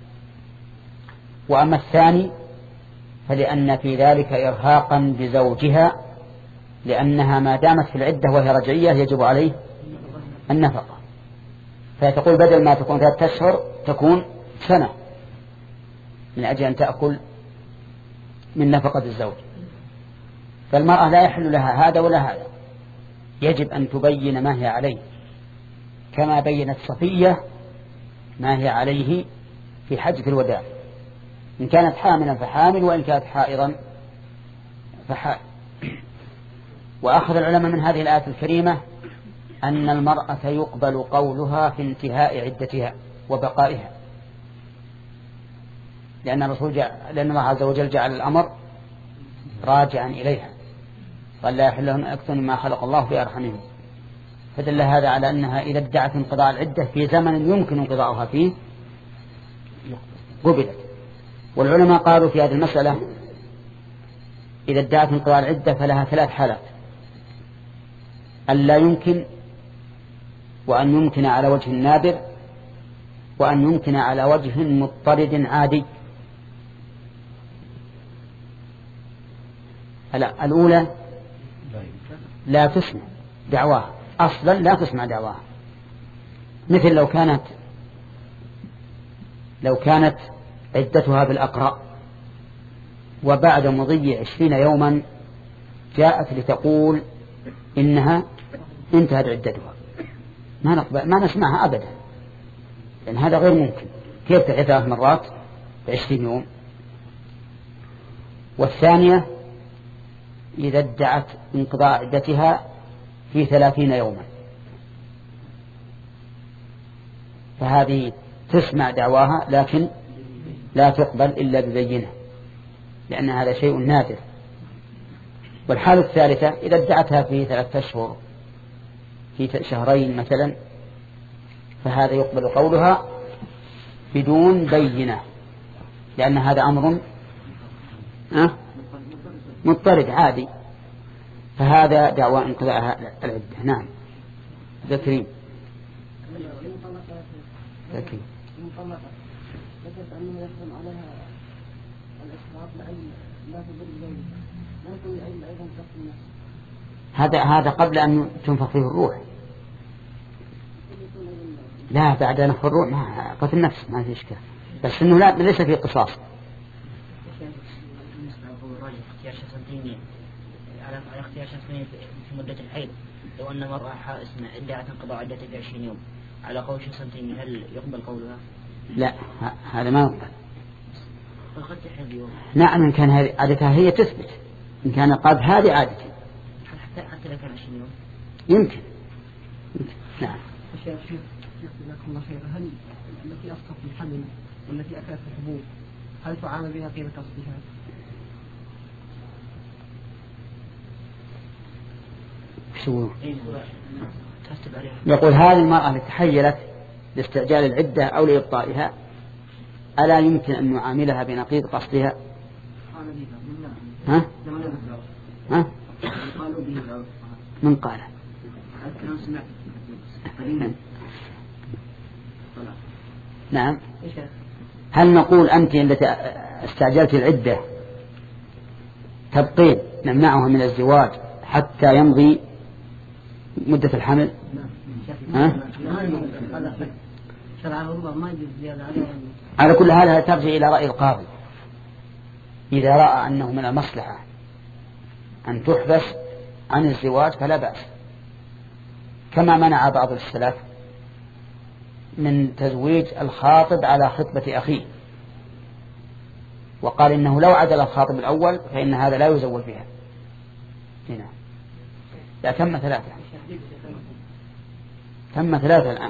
وأما الثاني فلأن في ذلك إرهاقا بزوجها، لأنها ما دامت في العدة وهي رجعية يجب عليه النفقة، فتقول بدل ما تكون ثلاثة أشهر تكون سنة من أجل أن تأكل من نفقة الزوج. فالمرأة لا يحل لها هذا ولا هذا، يجب أن تبين ما هي عليه، كما بينت صفية ما هي عليه في حجة الوداع، إن كانت حاملا فحامل، وإن كانت حائضا فحائض. وأخذ العلماء من هذه الآية الكريمة أن المرأة يقبل قولها في انتهاء عدتها وبقائها، لأن الرسول جعل لأن الله عز وجل جعل الأمر راجعا إليها، قال لا يحل لهن أكثر مما خلق الله في أرحمهم، فدل هذا على أنها إذا ادعت انقضاء العدة في زمن يمكن انقضاؤها فيه قبلت. والعلماء قالوا في هذه المسألة إذا ادعت انقضاء العدة فلها ثلاث حالات: أن لا يمكن، وأن يمكن على وجه نادر، وأن يمكن على وجه مضطرد عادي. الأولى لا تسمع دعواها، أصلا لا تسمع دعواها، مثل لو كانت لو كانت عدتها بالأقراء وبعد مضي عشرين يوما جاءت لتقول إنها انتهت عدتها، ما نقبل ما نسمعها أبدا، لأن هذا غير ممكن. كيف تعيد ثلاث مرات بعشرين يوم؟ والثانية إذا ادعت انقضاء عدتها في ثلاثين يوما، فهذه تسمع دعواها لكن لا تقبل إلا ببينة، لأن هذا شيء نادر. والحالة الثالثة إذا ادعتها في ثلاثة أشهر في شهرين مثلا، فهذا يقبل قولها بدون بينة، لأن هذا أمر أه؟ مضطرد عادي، فهذا دعوى انقضاء العدة. نعم ذكرين ذكرين هذا هذا قبل أن تنفخ فيه الروح، لا بعد نفخ الروح ما قتل النفس ما في إشكال، بس إنه لا ليس فيه قصاص. اختيار شخص ثاني على اختيار شخص ثاني في مدة الحيض، لو أن مرأة حائسة ادعت انقضاء عدتها في عشرين يوم على قول شخص ثاني، هل يقبل قولها؟ لا هذا ما يقبل. فقد تحيض يوم. نعم إن كان هذه عادتها هي تثبت، إن كان قد هذه عادتها حتى حتى لو كان عشرين يوم يمكن. نعم. الشيخ جزاكم الله خير، هل التي أسقط الحمل والتي أكلت الحبوب هل تعامل بها قيمة أصلها؟ شو يقول هذه المرأة التي تحيلت لاستعجال العدة أو لإبطائها ألا يمكن أن نعاملها بنقيض قصدها؟ ها؟ ها؟ من قال؟ نعم. هل نقول أنت التي استعجلت العدة تبقين نمنعها من الزواج حتى يمضي مدة الحمل؟ ها؟ على كل هذا ترجع إلى رأي القاضي، إذا رأى أنه من المصلحة أن تحبس عن الزواج فلا بأس، كما منع بعض السلف من تزويج الخاطب على خطبة أخيه وقال إنه لو عدل الخاطب الأول فإن هذا لا يزول بها. هنا لا تم ثلاثة، تم ثلاثة الآن،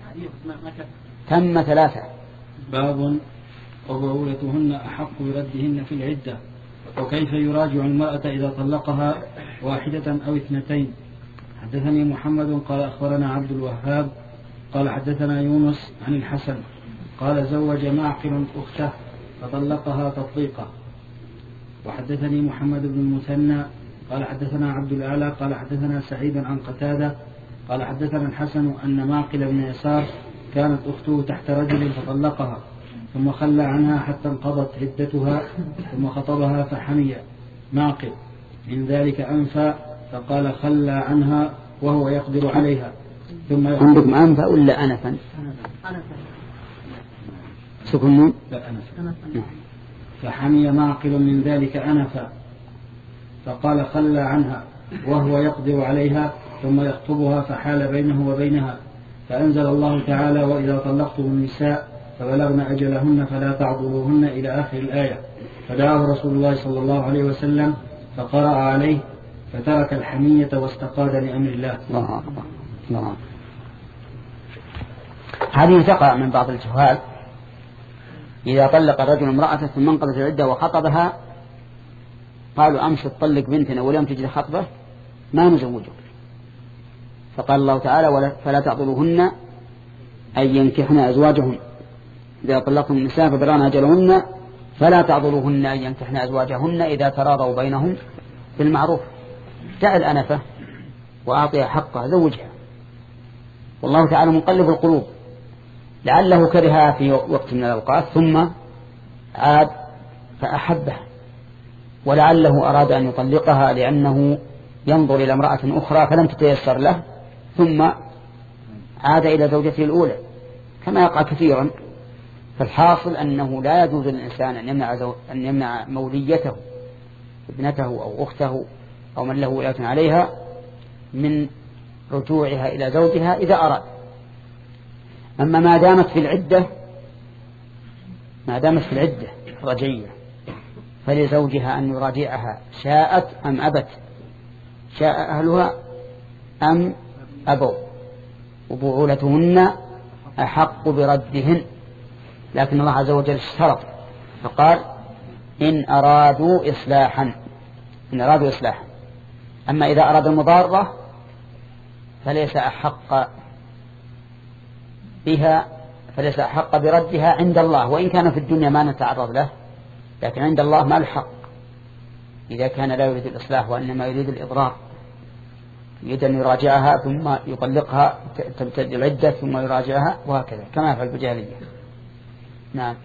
تم ثلاثة. باب وبعولتهن أحق بردهن في العدة، وكيف يراجع المرأة إذا طلقها واحدة أو اثنتين. حدثني محمد قال أخبرنا عبد الوهاب قال حدثنا يونس عن الحسن قال زوج معقل أخته فطلقها تطليقة. وحدثني محمد بن المثنى قال حدثنا عبد الأعلى قال حدثنا سعيد عن قتادة قال حدثنا الحسن أن معقل بن يسار كانت أخته تحت رجل فطلقها ثم خلى عنها حتى انقضت عدتها ثم خطبها فحمي معقل من ذلك أنفى فقال خلى عنها وهو يقدر عليها. ثم عندكم أنفى ولا أنفا؟ سكنون؟ لا أنفا. فحمي معقل من ذلك أنفا فقال خلى عنها وهو يقدر عليها ثم يخطبها فحال بينه وبينها. فأنزل الله تعالى وإذا طلقتم النساء فبلغن أجلهن فلا تعضلوهن إلى آخر الآية. فدعاه رسول الله صلى الله عليه وسلم فقرأ عليه فترك الحمية واستقاد لأمر الله. الله أكبر. الله. هذه تقع من بعض الجهال إذا طلق الرجل امرأة ثم انقضت العدة وخطبها قالوا أمس تطلق بنتنا ولم تجد خطبة ما نزوجك. فقال الله تعالى فلا تعضلوهن أن ينكحن أزواجهن إذا طلقتم النساء فبلغن أجلهن فلا تعضلوهن أن ينكحن أزواجهن إذا تراضوا بينهم بالمعروف. دع الأنفة وأعطيها حقها زوجها. والله تعالى مقلب القلوب لعله كرهها في وقت من الأوقات ثم عاد فأحبها، ولعله أراد أن يطلقها لأنه ينظر إلى امرأة أخرى فلم تتيسر له ثم عاد إلى زوجته الأولى كما يقع كثيرا. فالحاصل أنه لا يجوز للإنسان أن يمنع, زو... أن يمنع موليته ابنته أو أخته أو من له ولاية عليها من رجوعها إلى زوجها إذا أراد. أما ما دامت في العدة ما دامت في العدة رجعية فلزوجها أن يراجعها شاءت أم أبت، شاء أهلها أم أبوا، وبعولتهن أحق بردهن. لكن الله عز وجل اشترط فقال إن أرادوا إصلاحا إن أرادوا إصلاحا. أما إذا أراد المضارة فليس أحق بها فليس أحق بردها عند الله، وإن كان في الدنيا ما نتعرض له لكن عند الله ما الحق إذا كان لا يريد الإصلاح وإنما يريد الإضرار. يريد أن يراجعها ثم يطلقها تبتدئ العدة ثم يراجعها وهكذا كما يفعل الجاهلية. نعم.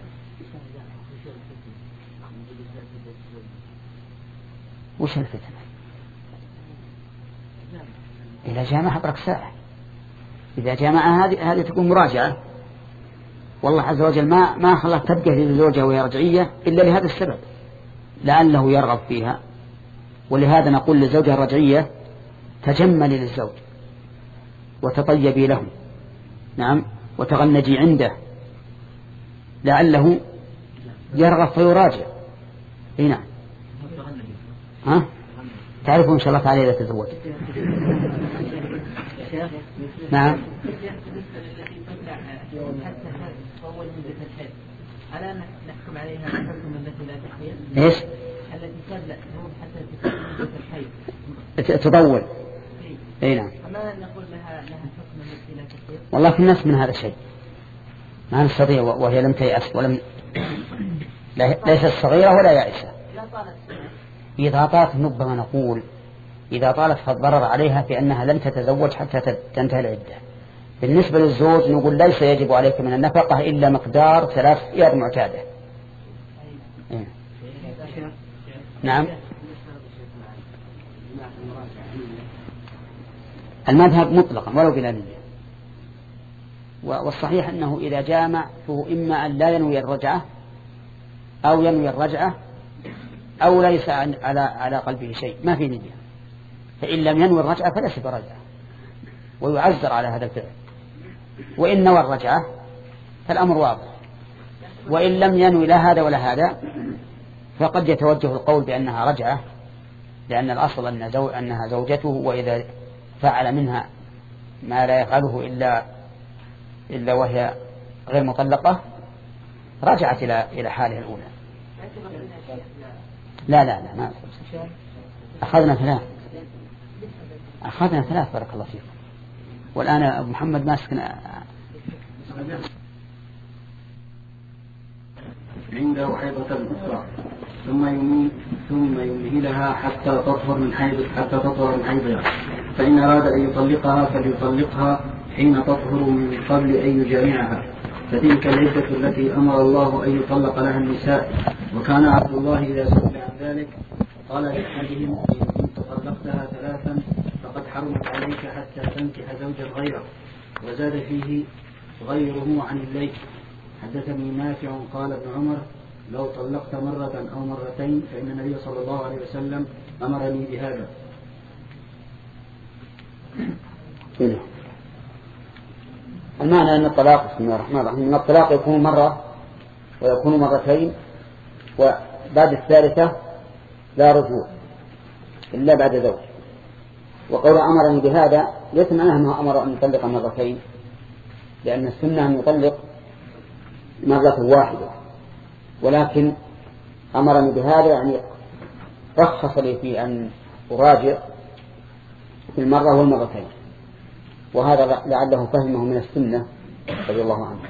وش الفتنة؟ إذا جامع أبرك ساعة، إذا جامع هذه هذه تكون مراجعة. والله عز وجل ما ما خلق تبقى للزوجة وهي رجعية إلا لهذا السبب لعله يرغب فيها. ولهذا نقول للزوجة الرجعية تجملي للزوج وتطيبي له، نعم، وتغنجي عنده لعله يرغب فيراجع. اي نعم. ها تعرفوا ان شاء الله تعالى اذا تزوج. نعم. ألا نحكم عليها حكم التي لا تحيض؟ ايش؟ التي تبدأ حتى تكون الحيض تطول. اي نعم. أما نقول لها لها حكم التي لا تحيض؟ والله في الناس من هذا الشيء ما نستطيع وهي لم تيأس ولم ليست صغيرة ولا يائسة. إذا طالت ربما نقول إذا طالت فالضرر عليها في أنها لم تتزوج حتى تنتهي العدة. بالنسبة للزوج نقول ليس يجب عليك من النفقة إلا مقدار ثلاث إياد معتادة. إيه. نعم. المذهب مطلقا ولو بلا نية، والصحيح أنه إذا جامع فهو إما أن لا ينوي الرجعة أو ينوي الرجعة أو ليس على على قلبه شيء ما في نية. فإن لم ينوي الرجعة فليس برجعة ويعذر على هذا الفعل. وإن نوى الرجعة فالأمر واضح، وإن لم ينوي لا هذا ولا هذا فقد يتوجه القول بأنها رجعة، لأن الأصل أن زو... أنها زوجته، وإذا فعل منها ما لا يفعله إلا إلا وهي غير مطلقة رجعت إلى إلى حالها الأولى. لا لا لا ما أخذنا ثلاث أخذنا ثلاث بارك الله فيكم. والآن أبو محمد ماسكنا عنده حيضة أخرى ثم يميل ثم يمهلها حتى تطهر من حيض حتى تطهر من حيضها، فإن أراد أن يطلقها فليطلقها حين تطهر من قبل أن يجامعها، فتلك العدة التي أمر الله أن يطلق لها النساء. وكان عبد الله إذا سئل عن ذلك قال لأحدهم: إن كنت طلقتها ثلاثا فقد حرمت عليك حتى تنكح زوجا غيره. وزاد فيه غيره عن الليل. حدثني نافع قال ابن عمر: لو طلقت مرة أو مرتين فإن النبي صلى الله عليه وسلم أمرني بهذا. المعنى أن الطلاق بسم الله الرحمن الرحيم أن الطلاق يكون مرة ويكون مرتين، وبعد الثالثة لا رجوع إلا بعد زوج. وقول أمرني بهذا ليس معناه أنه أمر أن يطلق مرتين، لأن السنة أن يطلق مرة واحدة، ولكن أمرني بهذا يعني رخص لي في أن أراجع في المرة والمرتين، وهذا لعله فهمه من السنة رضي الله عنه.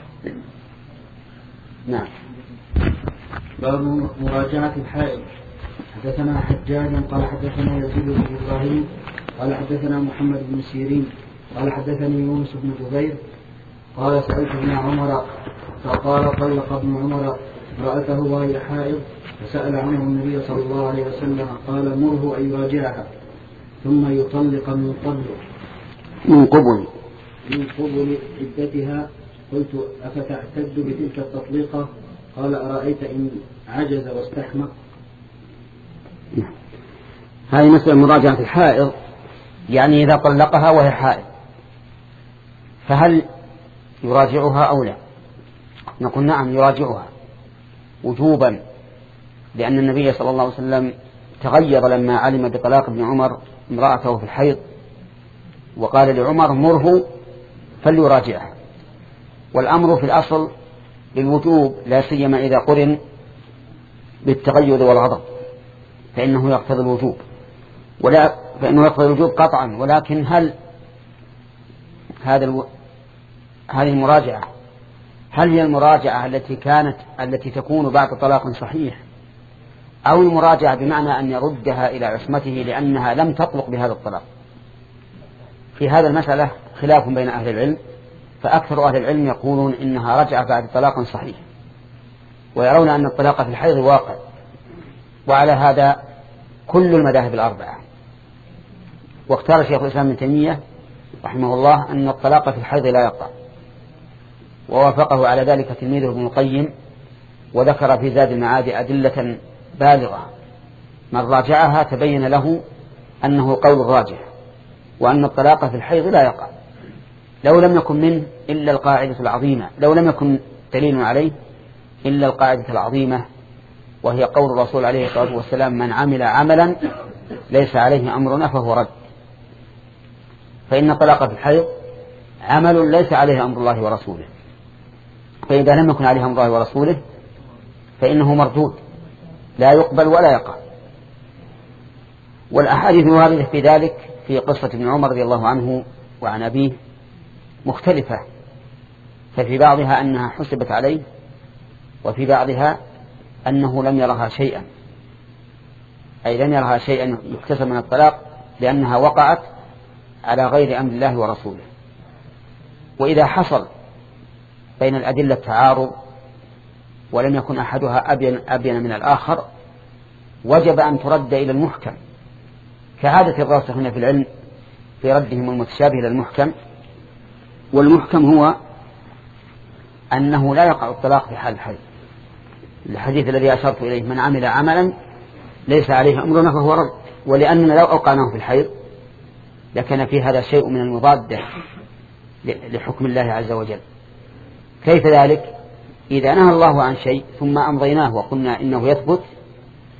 نعم. باب مراجعة الحائض. حدثنا حجاج قال حدثنا يزيد بن إبراهيم قال حدثنا محمد بن سيرين قال حدثني يونس بن جبير قال سألت ابن عمر فقال: طلق ابن عمر امرأته وهي حائض، فسأل عنه النبي صلى الله عليه وسلم قال: مره أن يراجعها ثم يطلق من قبل من قبل من قبل عدتها. قلت: أفتعتد بتلك التطليقة؟ قال: أرأيت إن عجز واستحمى. هذه مسألة مراجعة الحائض، يعني إذا طلقها وهي حائض فهل يراجعها أو لا؟ نقول نعم يراجعها وجوبا، لأن النبي صلى الله عليه وسلم تغير لما علم بطلاق ابن عمر امرأته في الحيض، وقال لعمر: مره فليراجعها. والأمر في الأصل للوجوب، لا سيما إذا قرن بالتغير والغضب فإنه يقتضي الوجوب، ولا فإنه يقتضي الوجوب قطعا. ولكن هل هذا الو... هذه المراجعة هل هي المراجعة التي كانت التي تكون بعد طلاق صحيح، أو المراجعة بمعنى أن يردها إلى عصمته لأنها لم تطلق بهذا الطلاق؟ في هذا المسألة خلاف بين أهل العلم، فأكثر أهل العلم يقولون إنها رجعة بعد طلاق صحيح، ويرون أن الطلاق في الحيض واقع. وعلى هذا كل المذاهب الأربعة. واختار شيخ الإسلام ابن تيمية رحمه الله أن الطلاق في الحيض لا يقع، ووافقه على ذلك تلميذه ابن القيم، وذكر في زاد المعاد أدلة بالغة. من راجعها تبين له أنه قول الراجح، وأن الطلاق في الحيض لا يقع، لو لم يكن منه إلا القاعدة العظيمة، لو لم يكن دليل عليه إلا القاعدة العظيمة، وهي قول الرسول عليه الصلاة والسلام: من عمل عملا ليس عليه أمرنا فهو رد. فإن الطلاق في الحيض عمل ليس عليه أمر الله ورسوله، فإذا لم يكن عليه أمر الله ورسوله فإنه مردود لا يقبل ولا يقع. والأحاديث الواردة في ذلك في قصة ابن عمر رضي الله عنه وعن أبيه مختلفة، ففي بعضها أنها حسبت عليه، وفي بعضها أنه لم يرها شيئا، أي لم يرها شيئا يكتسب من الطلاق، لأنها وقعت على غير أمر الله ورسوله. وإذا حصل بين الأدلة تعارض ولم يكن أحدها أبين, أبين من الآخر، وجب أن ترد إلى المحكم، كعادة الراسخين في العلم في ردهم المتشابه إلى المحكم. والمحكم هو أنه لا يقع الطلاق في حال الحيض، الحديث الذي أشرت إليه: من عمل عملا ليس عليه أمرنا فهو رد. ولأننا لو أوقعناه في الحيض لكان في هذا شيء من المضادة لحكم الله عز وجل. كيف ذلك؟ إذا نهى الله عن شيء ثم أمضيناه وقلنا إنه يثبت،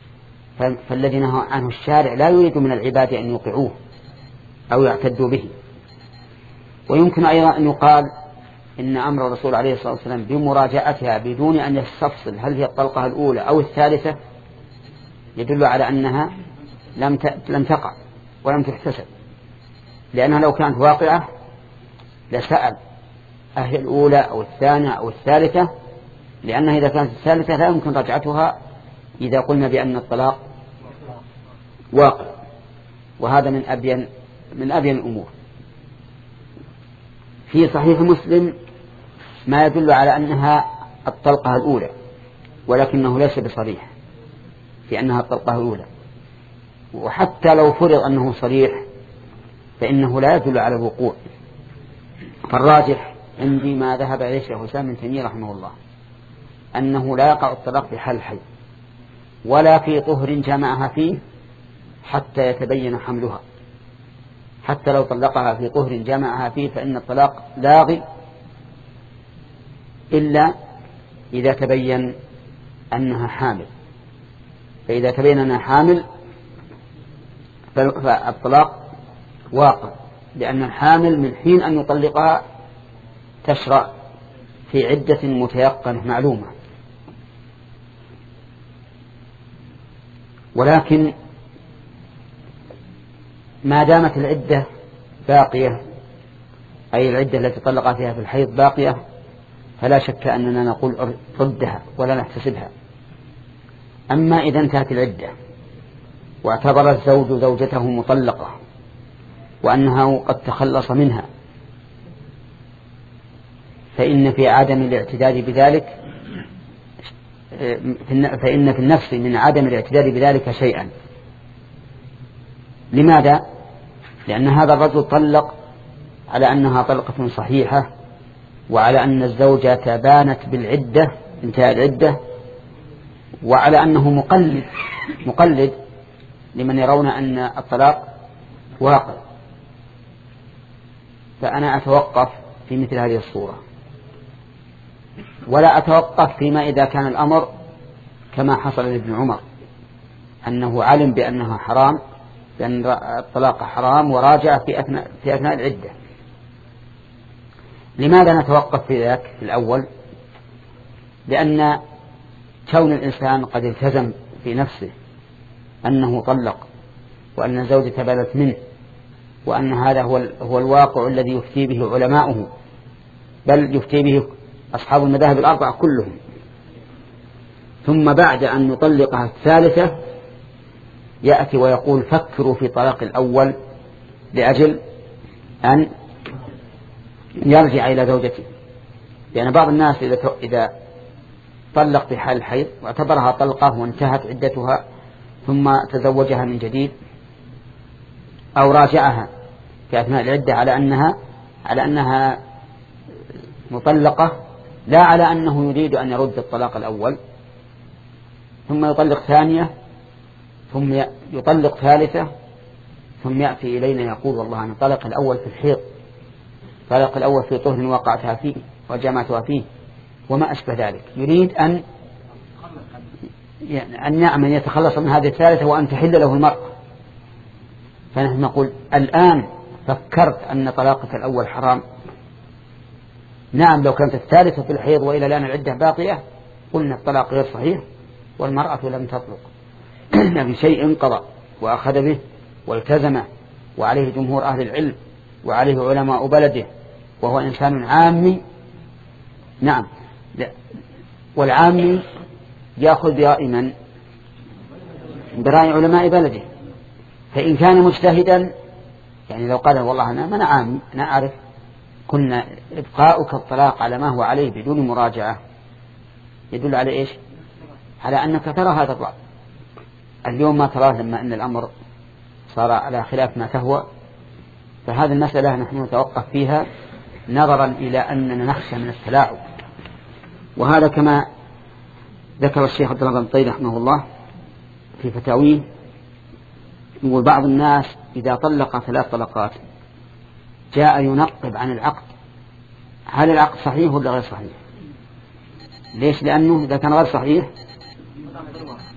فالذي نهى عنه الشارع لا يريد من العباد أن يوقعوه أو يعتدوا به. ويمكن أيضا أن يقال إن أمر الرسول عليه الصلاة والسلام بمراجعتها بدون أن يستفصل هل هي الطلقة الأولى أو الثالثة يدل على أنها لم لم تقع ولم تحتسب، لأنها لو كانت واقعة لسأل أهل الأولى أو الثانية أو الثالثة، لأنها إذا كانت الثالثة لا يمكن رجعتها إذا قلنا بأن الطلاق واقع. وهذا من أبين من أبين الأمور. في صحيح مسلم ما يدل على أنها الطلقة الأولى، ولكنه ليس بصريح في أنها الطلقة الأولى، وحتى لو فرض أنه صريح فإنه لا يدل على الوقوع. فالراجح عندي ما ذهب إليه شيخ الإسلام ابن تيمية رحمه الله أنه لا يقع الطلاق في حال الحيض ولا في طهر جمعها فيه حتى يتبين حملها. حتى لو طلقها في طهر جمعها فيه فإن الطلاق لاغي إلا إذا تبين أنها حامل. فإذا تبين أنها حامل فالطلاق واقع، لأن الحامل من حين أن يطلقها تشرع في عدة متيقنة معلومة. ولكن ما دامت العدة باقية، أي العدة التي طلق فيها في الحيض باقية، فلا شك أننا نقول ردها ولا نحتسبها. أما إذا انتهت العدة واعتبر الزوج زوجته مطلقة وأنها قد تخلص منها، فإن في عدم الاعتداد بذلك فإن في النفس من عدم الاعتداد بذلك شيئا. لماذا؟ لأن هذا الرجل طلق على أنها طلقة صحيحة، وعلى أن الزوجة بانت بالعدة انتهى العدة، وعلى أنه مقلد مقلد لمن يرون أن الطلاق واقع. فأنا أتوقف في مثل هذه الصورة، ولا أتوقف فيما إذا كان الأمر كما حصل لابن عمر أنه علم بأنها حرام، لأن الطلاق حرام وراجع في أثناء, في أثناء العدة. لماذا نتوقف في ذاك في الأول؟ لأن كون الإنسان قد التزم في نفسه أنه طلق وأن الزوجة بلت منه وأن هذا هو, هو الواقع الذي يفتي به علماؤه، بل يفتي به أصحاب المذاهب الأربعة كلهم، ثم بعد أن يطلقها الثالثة يأتي ويقول فكروا في طلاق الأول لأجل أن يرجع إلى زوجته. لأن يعني بعض الناس إذا, إذا طلق في حال الحيض واعتبرها طلقة وانتهت عدتها ثم تزوجها من جديد أو راجعها في أثناء العدة على أنها على أنها مطلقة، لا على أنه يريد أن يرد الطلاق الأول، ثم يطلق ثانية ثم يطلق ثالثة ثم يأتي إلينا يقول والله أنا طلق الأول في الحيض، طلق الأول في طهر وقعتها فيه وجمعتها فيه وما أشبه ذلك. يريد أن يعني أن يعمل يتخلص من هذه الثالثة وأن تحل له المرأة. فنحن نقول الآن فكرت أن طلاقة الأول حرام؟ نعم، لو كانت الثالثة في الحيض وإلى الآن العدة باقية قلنا الطلاق غير صحيح والمرأة لم تطلق بشيء انقضى وأخذ به والتزمه، وعليه جمهور أهل العلم وعليه علماء بلده، وهو إنسان عامي. نعم، والعامي يأخذ برأي من؟ برأي علماء بلده. فإن كان مجتهدا يعني لو قال والله أنا من عامي أنا أعرف، كنا إبقاؤك الطلاق على ما هو عليه بدون مراجعة يدل على إيش؟ على أنك ترى هذا الرأي. اليوم ما تراه لما أن الأمر صار على خلاف ما تهوى. فهذه المسألة نحن نتوقف فيها نظرا إلى أننا نخشى من التلاعب. وهذا كما ذكر الشيخ عبد الله بن طيب رحمه الله في فتاويه، يقول بعض الناس إذا طلق ثلاث طلقات جاء ينقب عن العقد، هل العقد صحيح ولا غير صحيح؟ ليش؟ لأنه إذا كان غير صحيح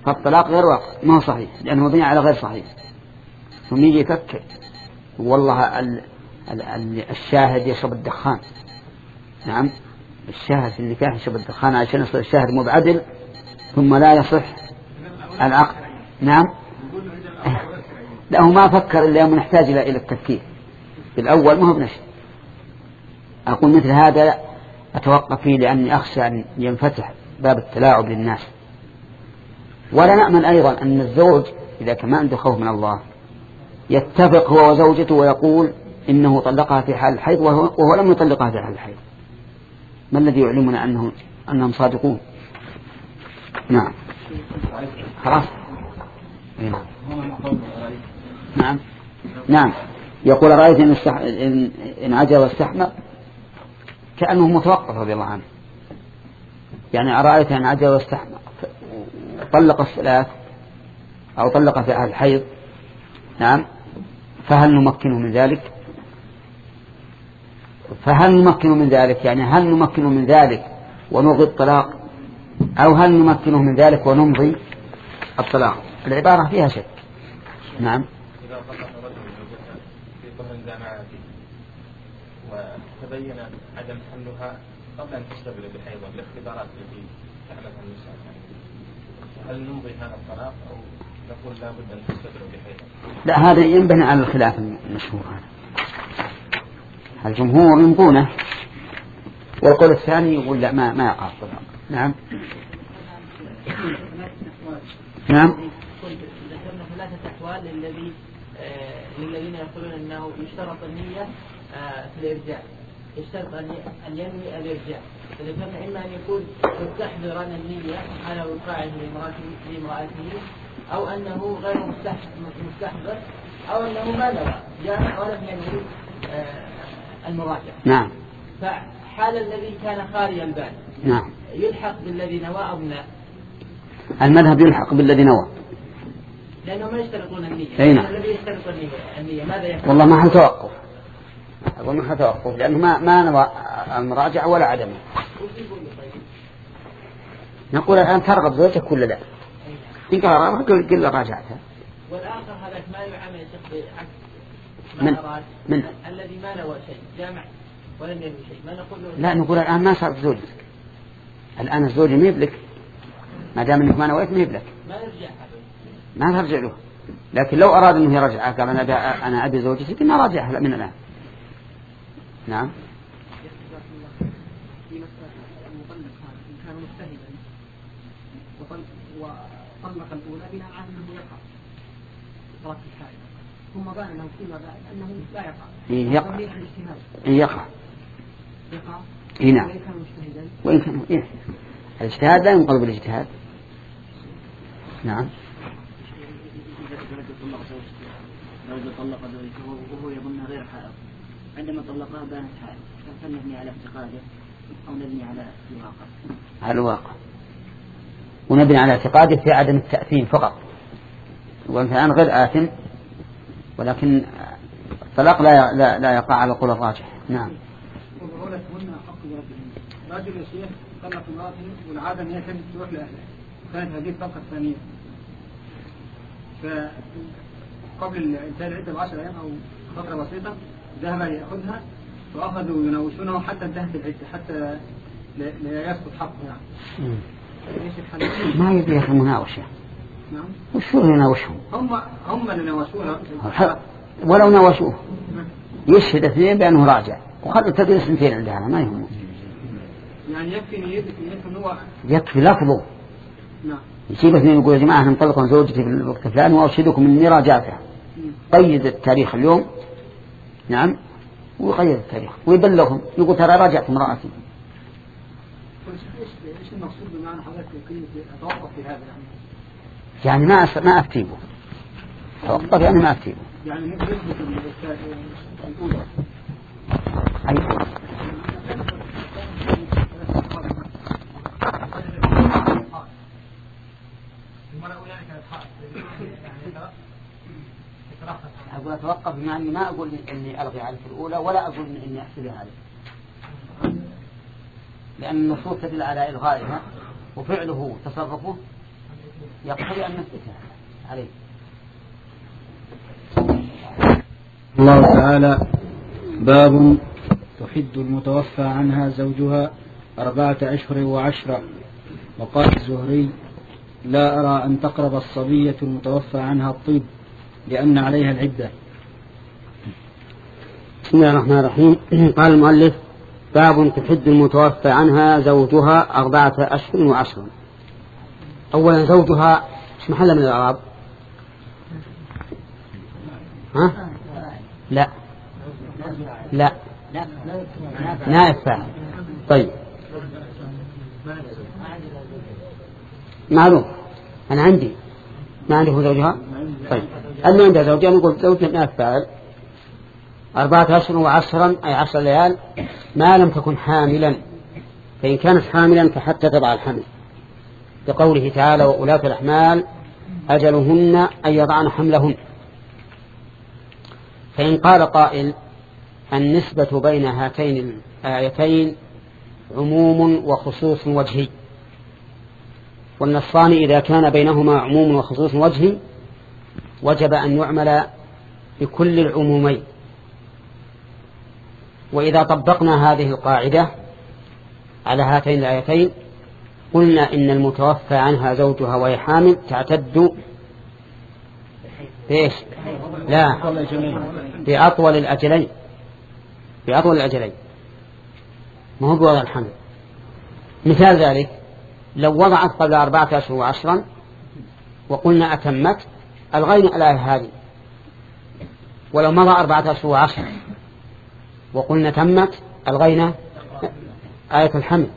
فالطلاق غير واقع، ما هو صحيح لأنه مبني على غير صحيح. ثم يجي يفكر والله ال ال ال الشاهد يشرب الدخان. نعم الشاهد في النكاح يشرب الدخان عشان يصير الشاهد مو بعدل ثم لا يصح العقد. نعم لا هو ما فكر إلا يوم نحتاج إلى التفكير بالأول ما هو بنشر. أقول مثل هذا أتوقف فيه لأني أخشى أن ينفتح باب التلاعب للناس. ولا نأمن أيضا أن الزوج إذا كان عنده خوف من الله يتفق هو وزوجته ويقول إنه طلقها في حال الحيض وهو, وهو لم يطلقها في حال الحيض. ما الذي يعلمنا أنهم, أنهم صادقون؟ نعم خلاص. نعم نعم يقول رأيت إن, استح... إن... إن عجل واستحمى كأنه متوقف رضي الله عنه. يعني رأيت إن عجل واستحمى طلق الثلاث أو طلق في حال الحيض. نعم فهل نمكنه من ذلك؟ فهل نمكنه من ذلك يعني هل نمكنه من ذلك ونلغي الطلاق أو هل نمكنه من ذلك ونمضي الطلاق؟ العبارة فيها شك. نعم إذا طلق رجل زوجته في طهر جامعته وتبين عدم حملها قبل أن تستبلغ بحيضا بالاختبارات التي تعملها النساء، هل نمضي هذا الطلاق أو نقول لا بد أن تستبلغ بحيضا؟ لا هذا ينبني على الخلاف المشهور. هذا الجمهور يمضونه والقول الثاني يقول لا ما ما يقع الطلاق. نعم نعم ذكرنا ثلاثة أحوال للذي آه للذين يقولون أنه يشترط النية آه في الإرجاع، يشترط أن ينوي الإرجاع. فذكرنا إما أن يكون مستحضرا النية على وقاعه لامرأته أو أنه غير مستحضر أو أنه ما نوى جامع ولم ينوي آه المراجعة. نعم فحال الذي كان خالي البال نعم يلحق بالذي نوى أو لا؟ المذهب يلحق بالذي نوى لأنه ما يشترطون النية. أين؟ الذي يشترط النية, النية ماذا يفعل؟ والله ما حتوقف أقول ما حتوقف لأنه ما ما نوى المراجعة ولا عدمه. نقول الآن ترغب زوجك ولا لا؟ إن كان رغبها قل له راجعتها. والآخر هذا ما يعامل شخص عكس من من الذي ما نوى شيء جامع ولم ينوي شيء ما نقول له؟ لا نقول الآن ما صارت زوجتك الآن الزوج ما يبلك ما دام انك ما نويت ما يبلك ما نرجع ما نرجع له. لكن لو أراد أنه يرجعها قال أنا أبي أنا أبي زوجتي كنا راجعها من الآن. نعم كان مجتهدا وطلق الأولى بناء على أنه يقع طلاق الحائض ثم بان له فيما بعد أنه لا يقع. إيه يقع إيه يقع يقع إيه نعم وإن كان مجتهدا وإن كان إيه الاجتهاد لا ينقض بالاجتهاد. نعم رجل طلق زوجته وهو يظنها غير حائض عندما طلقها بانت حائض فهل نبني على اعتقاده أو نبني على الواقع؟ على الواقع ونبني على اعتقاده في عدم التأثيم فقط. وإن كان غير آثم ولكن الطلاق لا لا لا يقع على القول الراجح. نعم وبعولتهن حق بربهن. رجل يا شيخ طلق امرأته والعادة أن هي كانت تروح لأهلها وكانت هذه الطلقة الثانية فقبل انتهاء العدة بعشر أيام أو فترة بسيطة ذهب يأخذها وأخذوا يناوشونه حتى انتهت العدة حتى لا يسقط حقه يعني. ما يبي ياخذ مناوشة. نعم وشو يناوشهم؟ هم هم اللي ناوشوها ولو ناوشوه يشهد اثنين بأنه راجع وخلوا تدرس سنتين عندها ما يهمه. يعني يكفي نيته هو يكفي لفظه. نعم يجيب اثنين يقول يا جماعة أنا مطلقا زوجتي في الوقت الفلاني وأرشدكم إني راجعتها. قيد التاريخ اليوم. نعم ويقيد التاريخ ويبلغهم يقول ترى راجعت امرأتي. ايش المقصود بمعنى حضرتك اتوقف في هذا يعني؟ يعني ما ما أفتيبه. توقف يعني ما أفتيبه. يعني ممكن يثبت الأولى. أي. أقول أتوقف بما أني ما أقول إني ألغي عليك الأولى ولا أقول إني أحسبها عليك لأن النصوص تدل على إلغائها وفعله تصرفه يقتضي أن نثبتها عليه. الله تعالى باب تحد المتوفى عنها زوجها أربعة أشهر وعشرة. وقال الزهري لا أرى أن تقرب الصبية المتوفى عنها الطيب لأن عليها العدة. بسم الله الرحمن الرحيم. قال المؤلف باب تحد المتوفى عنها زوجها أربعة أشهر وعشرة. أولا زوجها ايش محل من الإعراب؟ ها؟ لا لا نائب فاعل. طيب معلوم أنا عندي ما عنده زوجها. طيب اللي عنده زوجها نقول زوجها نائب فاعل. أربعة أشهر وعشرا أي عشر ليال ما لم تكن حاملا، فإن كانت حاملا فحتى تضع الحمل بقوله تعالى وأولاة الأحمال أجلهن أن يضعن حملهن. فإن قال قائل النسبة بين هاتين الآيتين عموم وخصوص وجهي، والنصان إذا كان بينهما عموم وخصوص وجهي وجب أن يعمل بكل العمومين. وإذا طبقنا هذه القاعدة على هاتين الآيتين قلنا إن المتوفى عنها زوجها وهي حامل تعتد بإيش؟ لا بأطول الأجلين، بأطول الأجلين ما هو بوضع الحمل. مثال ذلك لو وضعت قبل أربعة أشهر وعشرا وقلنا أتمت الغينا الآية هذه، ولو مضى أربعة أشهر وعشرا وقلنا تمت الغينا آية الحمل.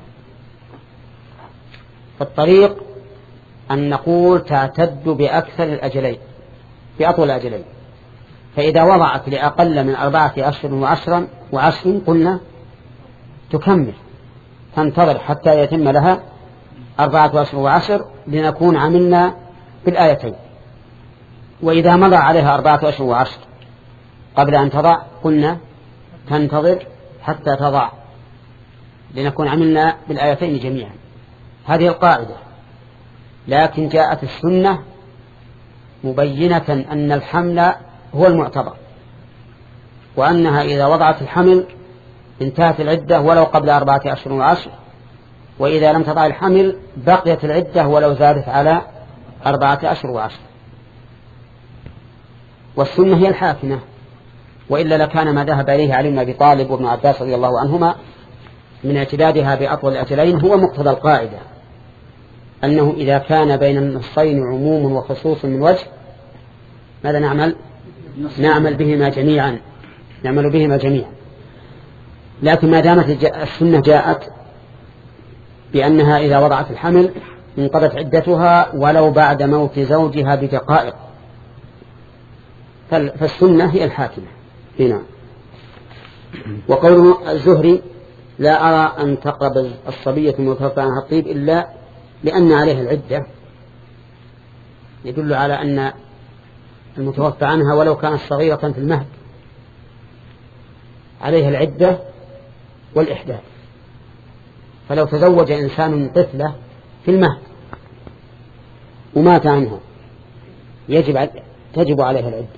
فالطريق أن نقول تعتد بأكثر الأجلين بأطول الأجلين. فإذا وضعت لأقل من أربعة أشهر وعشرا وعشر قلنا تكمل تنتظر حتى يتم لها أربعة أشهر وعشر لنكون عملنا بالآيتين. وإذا مضى عليها أربعة أشهر وعشر قبل أن تضع قلنا تنتظر حتى تضع لنكون عملنا بالآيتين جميعا. هذه القاعدة. لكن جاءت السنة مبينة أن الحمل هو المعتبر، وأنها إذا وضعت الحمل انتهت العدة ولو قبل أربعة أشهر وعشر، وإذا لم تضع الحمل بقيت العدة ولو زادت على أربعة أشهر وعشر. والسنة هي الحاكمة، وإلا لكان ما ذهب إليه علي بن أبي طالب وابن عباس رضي الله عنهما من اعتدادها بأطول الأجلين هو مقتضى القاعدة أنه إذا كان بين النصين عموم وخصوص من وجه ماذا نعمل؟ نعمل بهما جميعا نعمل بهما جميعا. لكن ما دامت السنة جاءت بأنها إذا وضعت الحمل انقضت عدتها ولو بعد موت زوجها بدقائق، فالسنة هي الحاكمة هنا. وقول الزهري لا أرى أن تقرب الصبية المتوفى عنها الطيب إلا لأن عليها العدة، يدل على أن المتوفى عنها ولو كانت صغيرة في المهد عليها العدة والإحداث. فلو تزوج إنسان طفلة في المهد ومات عنها يجب تجب عليها العدة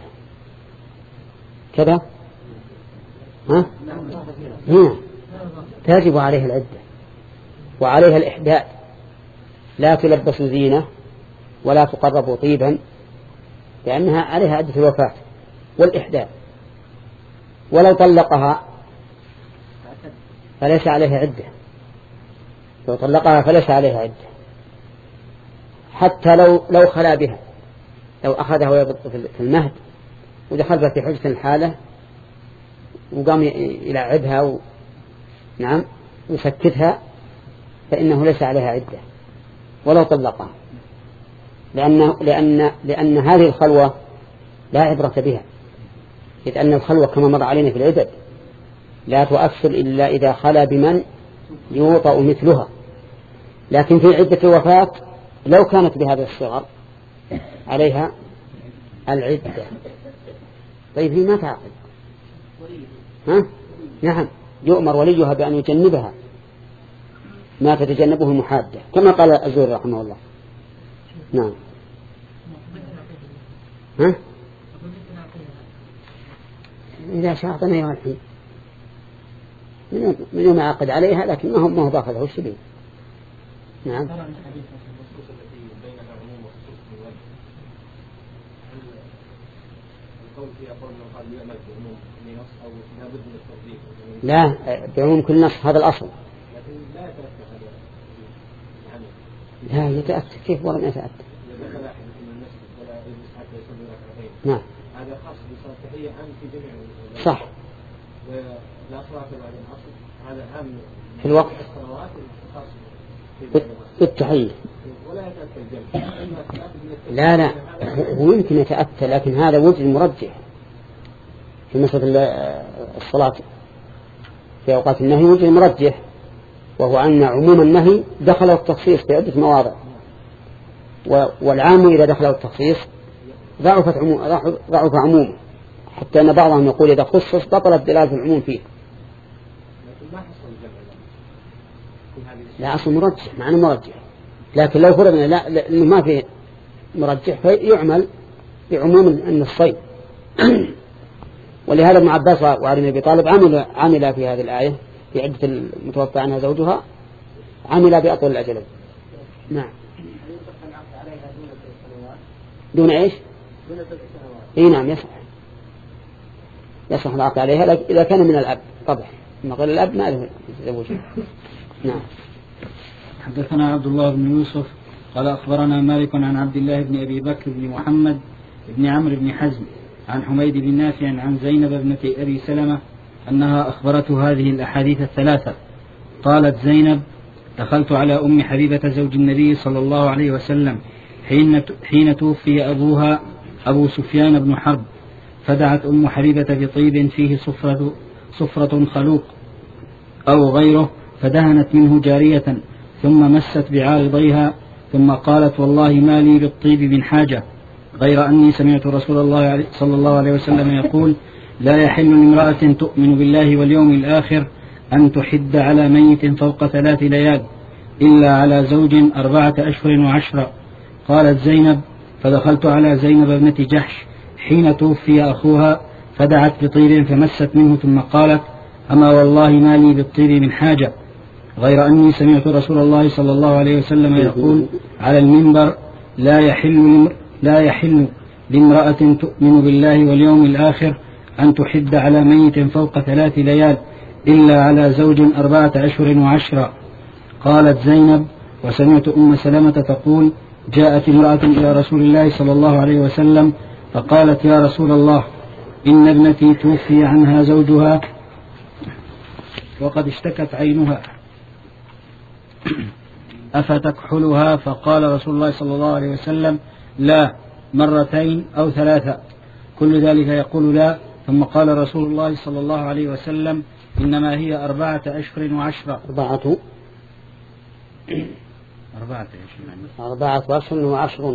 كذا ها؟ هنا تجب عليها العدة وعليها الإحداث، لا تلبس زينة ولا تقرب طيبا لأنها عليها عدة الوفاة والإحداث. ولو طلقها فليس عليها عدة، لو طلقها فليس عليها عدة حتى لو لو خلا بها، لو أخذها في المهد ودخل في حجة الحالة وقام يلعبها و... نعم وسكتها فإنه ليس عليها عدة ولو طلقها، لأن, لأن, لأن هذه الخلوة لا عبرة بها، إذ أن الخلوة كما مر علينا في العدد لا تؤثر إلا إذا خلا بمن يوطأ مثلها. لكن في عدة الوفاة لو كانت بهذا الصغر عليها العدة. طيب هي ما تعقل ها؟ نعم يؤمر وليها بأن يجنبها ما تتجنبه المحادة كما قال الزهري رحمه الله. نعم. ها؟ إذا شاطنا أيها الحين من يوم عقد عليها، لكن ما هو ما هو باخذه الشبيه. نعم. لا، بعموم كل نص هذا الأصل. لا يتأتى، كيف ولم يتأتى؟ نعم. هذا خاص بالصلاة عام في جميع. صح. ولا صلاة بعد العصر هذا عام في الوقت. الصلوات خاص بالتحية. ولا يتأتى الجمع. لا لا، هو يمكن يتأتى، لكن هذا وجه مرجح في مسألة الصلاة في أوقات النهي، وجه مرجح، وهو أن عموم النهي دخل التخصيص في عدة مواضع، والعام إذا دخل التخصيص ضعفت عموم ضعف عمومه، حتى أن بعضهم يقول إذا خصص بطلت دلالة العموم فيه. لا، أصل مرجح، معنى مرجح، لكن لو فرضنا لا لأنه ما في مرجح فيعمل بعموم النصين. ولهذا ابن عباس وعلي بن أبي طالب عمل عمل في هذه الآية في عدة المتوفى عنها زوجها، عمل بأطول الأجلين. نعم. دون إيش؟ إيه نعم، يصح يصح العقد عليها إذا كان من الأب طبعا، ما غير الأب ما له زوجها. نعم. حدثنا عبد الله بن يوسف قال أخبرنا مالك عن عبد الله بن أبي بكر بن محمد بن عمرو بن حزم عن حميد بن نافع عن زينب بنت أبي سلمة أنها أخبرته هذه الأحاديث الثلاثة. قالت زينب: دخلت على أم حبيبة زوج النبي صلى الله عليه وسلم حين حين توفي أبوها أبو سفيان بن حرب، فدعت أم حبيبة بطيب فيه صفرة, صفرة خلوق أو غيره، فدهنت منه جارية ثم مست بعارضيها، ثم قالت: والله ما لي بالطيب من حاجة، غير أني سمعت رسول الله صلى الله عليه وسلم يقول: لا يحل لامرأة تؤمن بالله واليوم الآخر أن تحد على ميت فوق ثلاث ليال إلا على زوج أربعة أشهر وعشرة. قالت زينب: فدخلت على زينب ابنة جحش حين توفي أخوها، فدعت بطيب فمست منه، ثم قالت: أما والله ما لي بالطيب من حاجة، غير أني سمعت رسول الله صلى الله عليه وسلم يقول على المنبر: لا يحل لا يحل لامرأة تؤمن بالله واليوم الآخر أن تحد على ميت فوق ثلاث ليال إلا على زوج أربعة أشهر وعشرة. قالت زينب: وسمعت أم سلمة تقول: جاءت امرأة إلى رسول الله صلى الله عليه وسلم فقالت: يا رسول الله، إن ابنتي توفي عنها زوجها وقد اشتكت عينها، أفتكحلها؟ فقال رسول الله صلى الله عليه وسلم: لا، مرتين أو ثلاثة. كل ذلك يقول لا. ثم قال رسول الله صلى الله عليه وسلم: إنما هي أربعة أشهر وعشرة. أربعة أربعة أشهر أربعة أشهر وعشر.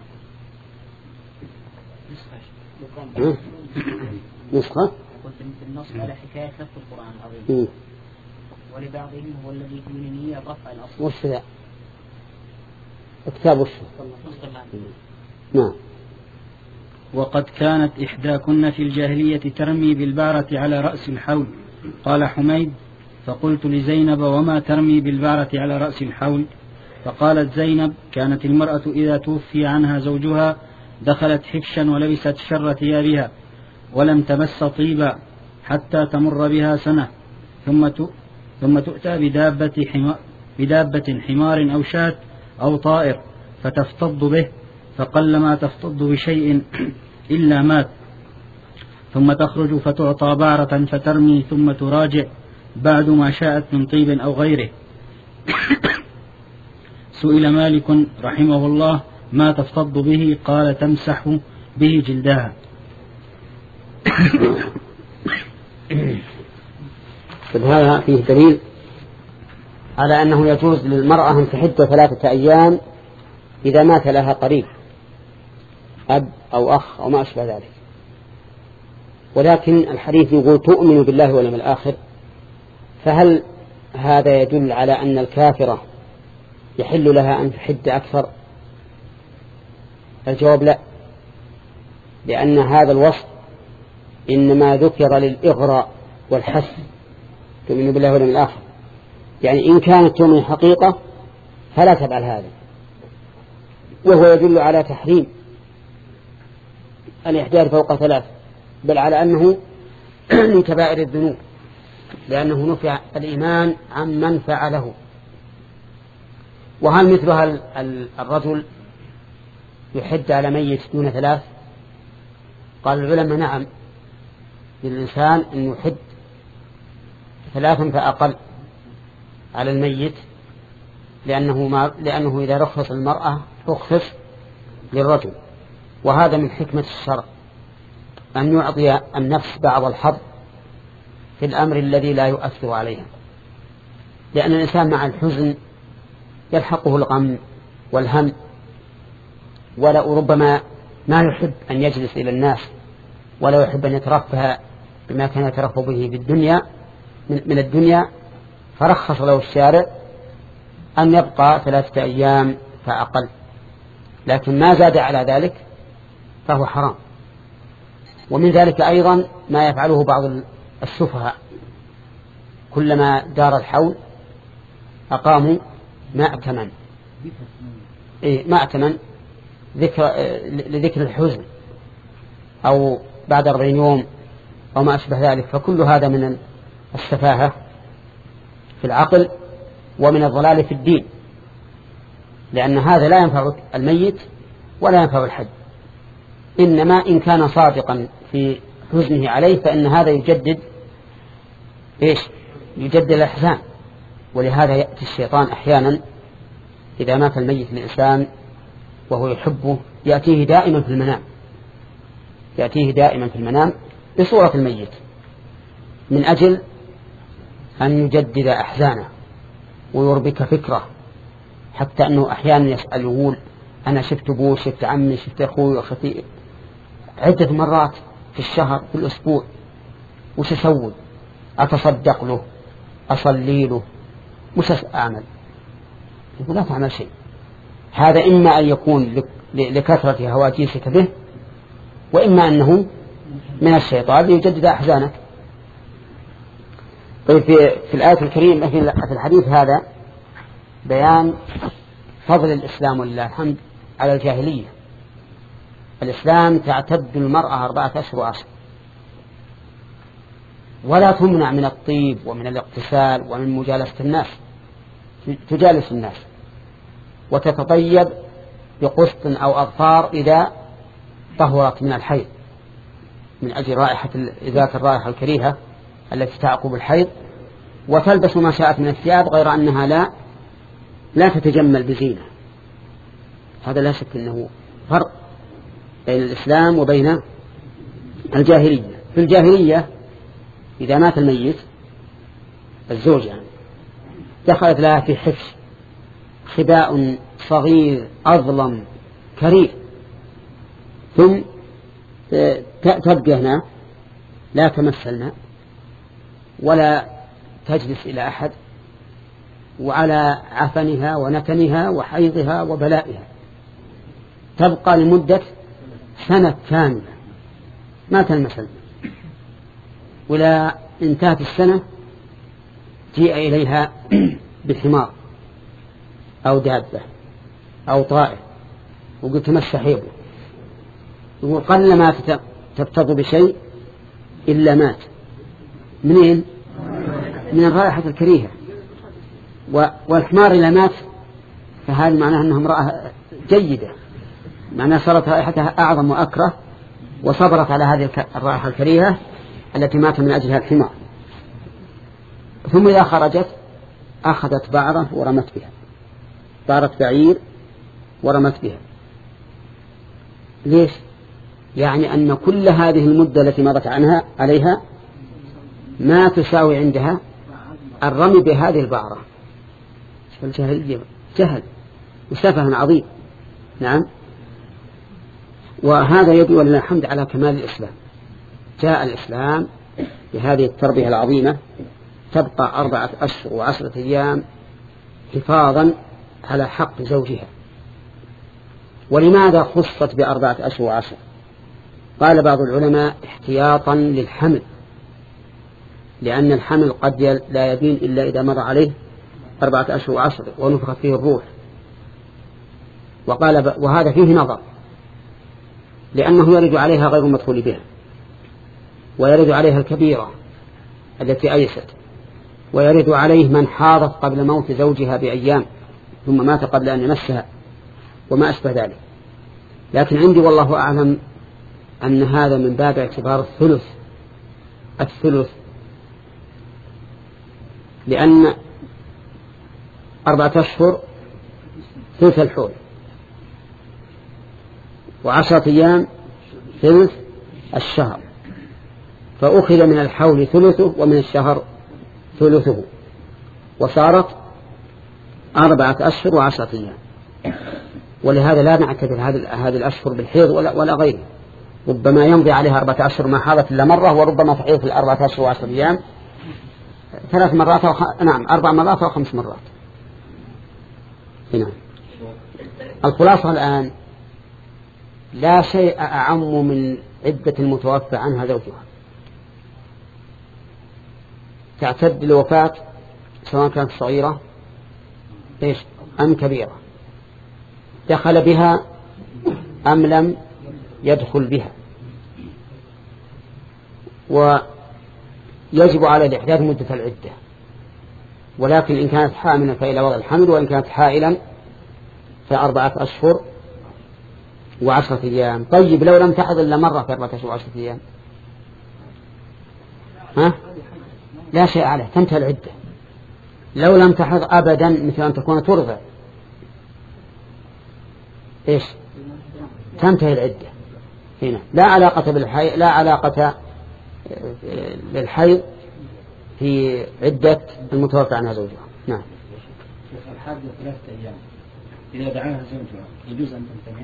نسخة بالنص على حكاية لفظ القرآن العظيم، ولبعضهم هو الذي في نية رفع الأصل. وش ذا؟ كتاب وش؟ نعم. وقد كانت إحداكن في الجاهلية ترمي بالبعرة على رأس الحول. قال حميد: فقلت لزينب: وما ترمي بالبعرة على رأس الحول؟ فقالت زينب: كانت المرأة إذا توفي عنها زوجها دخلت حفشا ولبست شر ثيابها ولم تمس طيبا حتى تمر بها سنة، ثم ثم تؤتى بدابة حمار, بدابة حمار أو شاة أو طائر فتفتض به، فقلما تفتض بشيء إلا مات، ثم تخرج فتعطى بعرة فترمي ثم تراجع بعد ما شاءت من طيب أو غيره. سئل مالك رحمه الله: ما تفتض به؟ قال: تمسح به جلدها. هذا فيه دليل على أنه يجوز للمرأة أن تحد ثلاثة أيام إذا مات لها قريب، أب أو أخ أو ما أشبه ذلك. ولكن الحديث يقول تؤمن بالله واليوم الآخر، فهل هذا يدل على أن الكافرة يحل لها أن تحد أكثر؟ الجواب لا، لأن هذا الوصف إنما ذكر للإغراء والحث، تؤمن بالله واليوم الآخر، يعني إن كانت تؤمن حقيقة فلا تفعل هذا. وهو يدل على تحريم الإحداث فوق ثلاث، بل على أنه من كبائر الذنوب، لأنه نفع الإيمان عن من فعله. وهل مثلها الرجل يحد على ميت دون ثلاث؟ قال العلماء نعم، للإنسان أن يحد ثلاثا فأقل على الميت، لأنه, ما لأنه إذا رخص المرأة رخص للرجل. وهذا من حكمة الشرع أن يعطي النفس بعض الحظ في الأمر الذي لا يؤثر عليها، لأن الإنسان مع الحزن يلحقه الغم والهم، ولا ربما ما يحب أن يجلس إلى الناس، ولا يحب أن يترفه بما كان يترفه به بالدنيا من الدنيا، فرخص له الشارع أن يبقى ثلاثة أيام فأقل، لكن ما زاد على ذلك فهو حرام. ومن ذلك أيضا ما يفعله بعض السفهاء، كلما دار الحول أقاموا مأتما إيه مأتما ذكر لذكر الحزن، أو بعد أربعين يوم أو ما أشبه ذلك. فكل هذا من السفاهة في العقل ومن الضلال في الدين، لأن هذا لا ينفع الميت ولا ينفع الحج، إنما إن كان صادقا في حزنه عليه فإن هذا يجدد إيش يجدد الأحزان. ولهذا يأتي الشيطان أحيانا إذا مات الميت الإنسان وهو يحبه، يأتيه دائما في المنام يأتيه دائما في المنام بصورة الميت، من أجل أن يجدد أحزانه ويربك فكره، حتى أنه أحيانا يسأل يقول أنا شفت أبوي، شفت عمي، شفت أخوي وأختي عدة مرات في الشهر في الأسبوع، وش أسوي؟ أتصدق له؟ أصلي له؟ وش أعمل؟ يقول لا تعمل شيء. هذا إما أن يكون لكثرة هواجيسك به، وإما أنه من الشيطان ليجدد أحزانك. طيب في, في الآية الكريمة في الحديث هذا بيان فضل الإسلام ولله الحمد على الجاهلية. الإسلام تعتد المرأة أربعة أشهر وعشر، ولا تمنع من الطيب ومن الاغتسال ومن مجالسة الناس، تجالس الناس وتتطيب بقسط أو أظفار إذا طهرت من الحيض، من أجل رائحة ذات الرائحة الكريهة التي تعقب الحيض، وتلبس ما شاءت من الثياب، غير أنها لا لا تتجمل بزينة. هذا لا شك أنه فرق بين الإسلام وبين الجاهلية. في الجاهلية إذا مات الميت الزوج يعني دخلت لها في حفش خباء صغير أظلم كريه، ثم تبقى هنا لا تمثلنا ولا تجلس إلى أحد، وعلى عفنها ونتنها وحيضها وبلائها تبقى لمدة سنة كاملة ما تنمثل. ولا انتهت السنة جيء إليها بحمار أو دابة أو طائر وقلت تمس حيضه، وقل ما تبتض بشيء إلا مات. منين؟ من الرائحة الكريهة. والحمار إذا مات فهذا معناه أنها امرأة جيدة، معناه صارت رائحتها أعظم وأكره، وصبرت على هذه الرائحة الكريهة التي مات من أجلها الحمار. ثم إذا خرجت أخذت بعرة ورمت بها، بعرة بعير ورمت بها. ليش؟ يعني أن كل هذه المدة التي مضت عنها عليها ما تساوي عندها الرمي بهذه البعرة. الجهل جهل وسفه عظيم. نعم. وهذا يدل ولله الحمد على كمال الإسلام. جاء الإسلام بهذه التربية العظيمة، تبقى أربعة أشهر وعشرة أيام حفاظا على حق زوجها. ولماذا خصت بأربعة أشهر وعشر؟ قال بعض العلماء احتياطا للحمل، لأن الحمل قد لا يبين إلا إذا مر عليه أربعة أشهر وعشر ونفخت فيه الروح. وقال وهذا فيه نظر، لأنه يرد عليها غير المدخول بها، ويرد عليها الكبيرة التي أيست، ويرد عليه من حاضت قبل موت زوجها بأيام ثم مات قبل أن يمسها وما أشبه ذلك. لكن عندي والله أعلم أن هذا من باب اعتبار الثلث الثلث لأن أربعة أشهر ثلث الحول، وعشرة أيام ثلث الشهر، فأخذ من الحول ثلثه ومن الشهر ثلثه، وصارت أربعة أشهر وعشرة أيام. ولهذا لا نعتبر هذه الأشهر بالحيض ولا, ولا غيره، ربما يمضي عليها أربعة أشهر ما حاضت إلا مرة، وربما تحيض في الأربعة أشهر وعشرة أيام ثلاث مرات أو خ... نعم أربع مرات أو خمس مرات. هنا الخلاصة الآن لا شيء أعم من عدة المتوفى عنها زوجها، تعتد الوفاة سواء كانت صغيرة إيش أم كبيرة، دخل بها أم لم يدخل بها، ويجب على الإحداث مدة العدة. ولكن إن كانت حاملا فإلى وضع الحمل، وإن كانت حائلا فأربعة أشهر وعشرة أيام. طيب لو لم تحض إلا مرة في أربعة أشهر وعشرة أيام ها؟ لا شيء عليه، تنتهي العدة. لو لم تحض أبدا مثل أن تكون ترضع إيش تنتهي العدة هنا، لا علاقة بالحي... لا علاقة للحيض في عدة المتوفى عنها زوجها. نعم. الحاجة ثلاثة أيام إذا دعاها زوجها يجوز أن تمتنع؟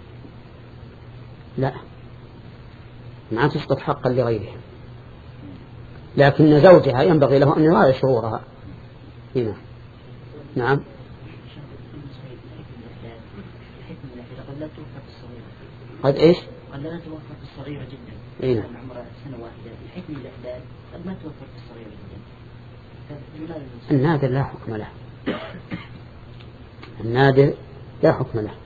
لا، ما تسقط حقا لغيرها، لكن زوجها ينبغي له أن يراعي شعورها هنا. نعم. قد إيش؟ قد لا توفت الصغيرة جدا. إيه؟ عمرها سنة واحدة. الحكم الإحداث قد ما توفت الصغيرة جدا. النادر لا حكم له. النادر لا حكم له.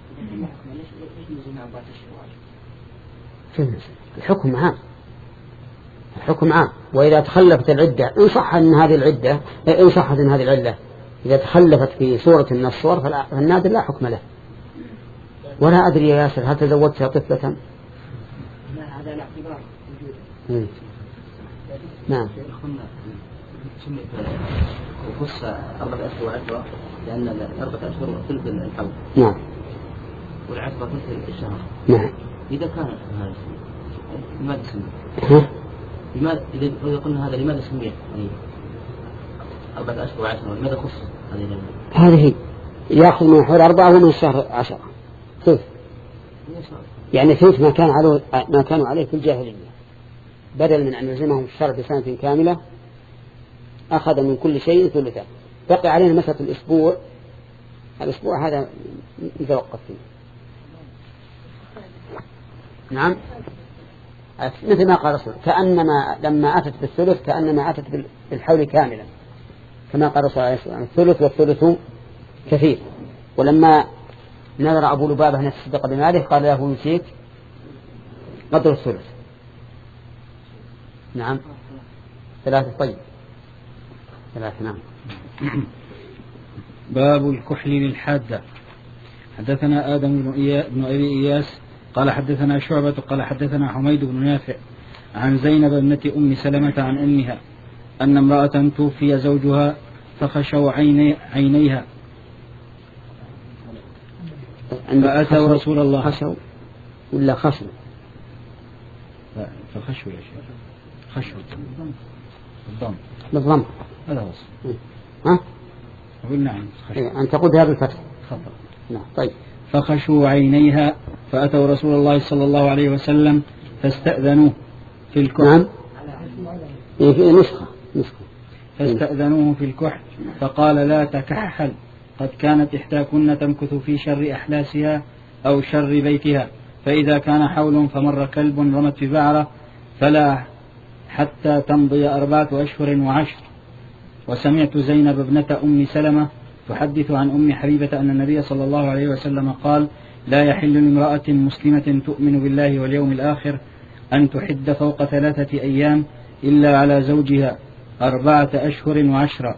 الحكم عام. الحكم عام. وإذا تخلفت العدة إن صح أن هذه العدة إن صحت أن هذه العلة إذا تخلفت في صورة من الصور فالنادر لا حكم له. ولا أدري يا ياسر هل تزوجتها طفلة؟ لا، هذا الاعتبار موجود. نعم. وخص أربعة أشهر وعشرة لأن الأربعة أشهر ثلث الحول. نعم. والعشرة ثلث الشهر. نعم. إذا كان هذا لماذا سمي؟ لماذا إذا قلنا هذا لماذا سمي؟ يعني أربعة أشهر وعشرة لماذا خص هذه؟ هذه يأخذ من حول أربعة ومن الشهر عشرة ثلث، يعني ثلث ما كان عليه ما كانوا عليه في الجاهلية، بدل من أن يلزمهم الشرع بسنة كاملة أخذ من كل شيء ثلثا. بقي علينا مسألة الأسبوع، الأسبوع هذا نتوقف فيه. نعم. مثل ما قال رسول كأنما لما أتت بالثلث كأنما أتت بالحول كاملا، كما قال رسول الله عليه وسلم الثلث والثلث كثير. ولما نذر أبو لبابة أن يتصدق بماله قال له يسيك قدر الثلث. نعم. ثلاثة. طيب ثلاثة. نعم. باب الكحل للحادة. حدثنا آدم بن, إيا... بن أبي إياس قال حدثنا شعبة قال حدثنا حميد بن نافع عن زينب ابنة أم سلمة عن أمها أن امرأة توفي زوجها فخشوا عيني... عينيها فأتوا رسول الله. خشوا ولا خشوا؟ فخشوا يا شيخ. خشوا بالضم. بالضم. هذا هو. ها؟ أقول نعم. إيه أن تقول بهذا الفتح. خطأ. نعم. طيب. فخشوا عينيها فأتوا رسول الله صلى الله عليه وسلم فاستأذنوه في الكحل. نعم. إيه في نسخة نسخة. فاستأذنوه في الكحل فقال لا تكحل قد كانت إحداكن تمكث في شر أحلاسها أو شر بيتها، فإذا كان حول فمر كلب رمت في بعرة فلا حتى تمضي أربعة أشهر وعشر. وسمعت زينب ابنة أم سلمة تحدث عن أم حبيبة أن النبي صلى الله عليه وسلم قال: لا يحل لامرأة مسلمة تؤمن بالله واليوم الآخر أن تحد فوق ثلاثة أيام إلا على زوجها أربعة أشهر وعشرة.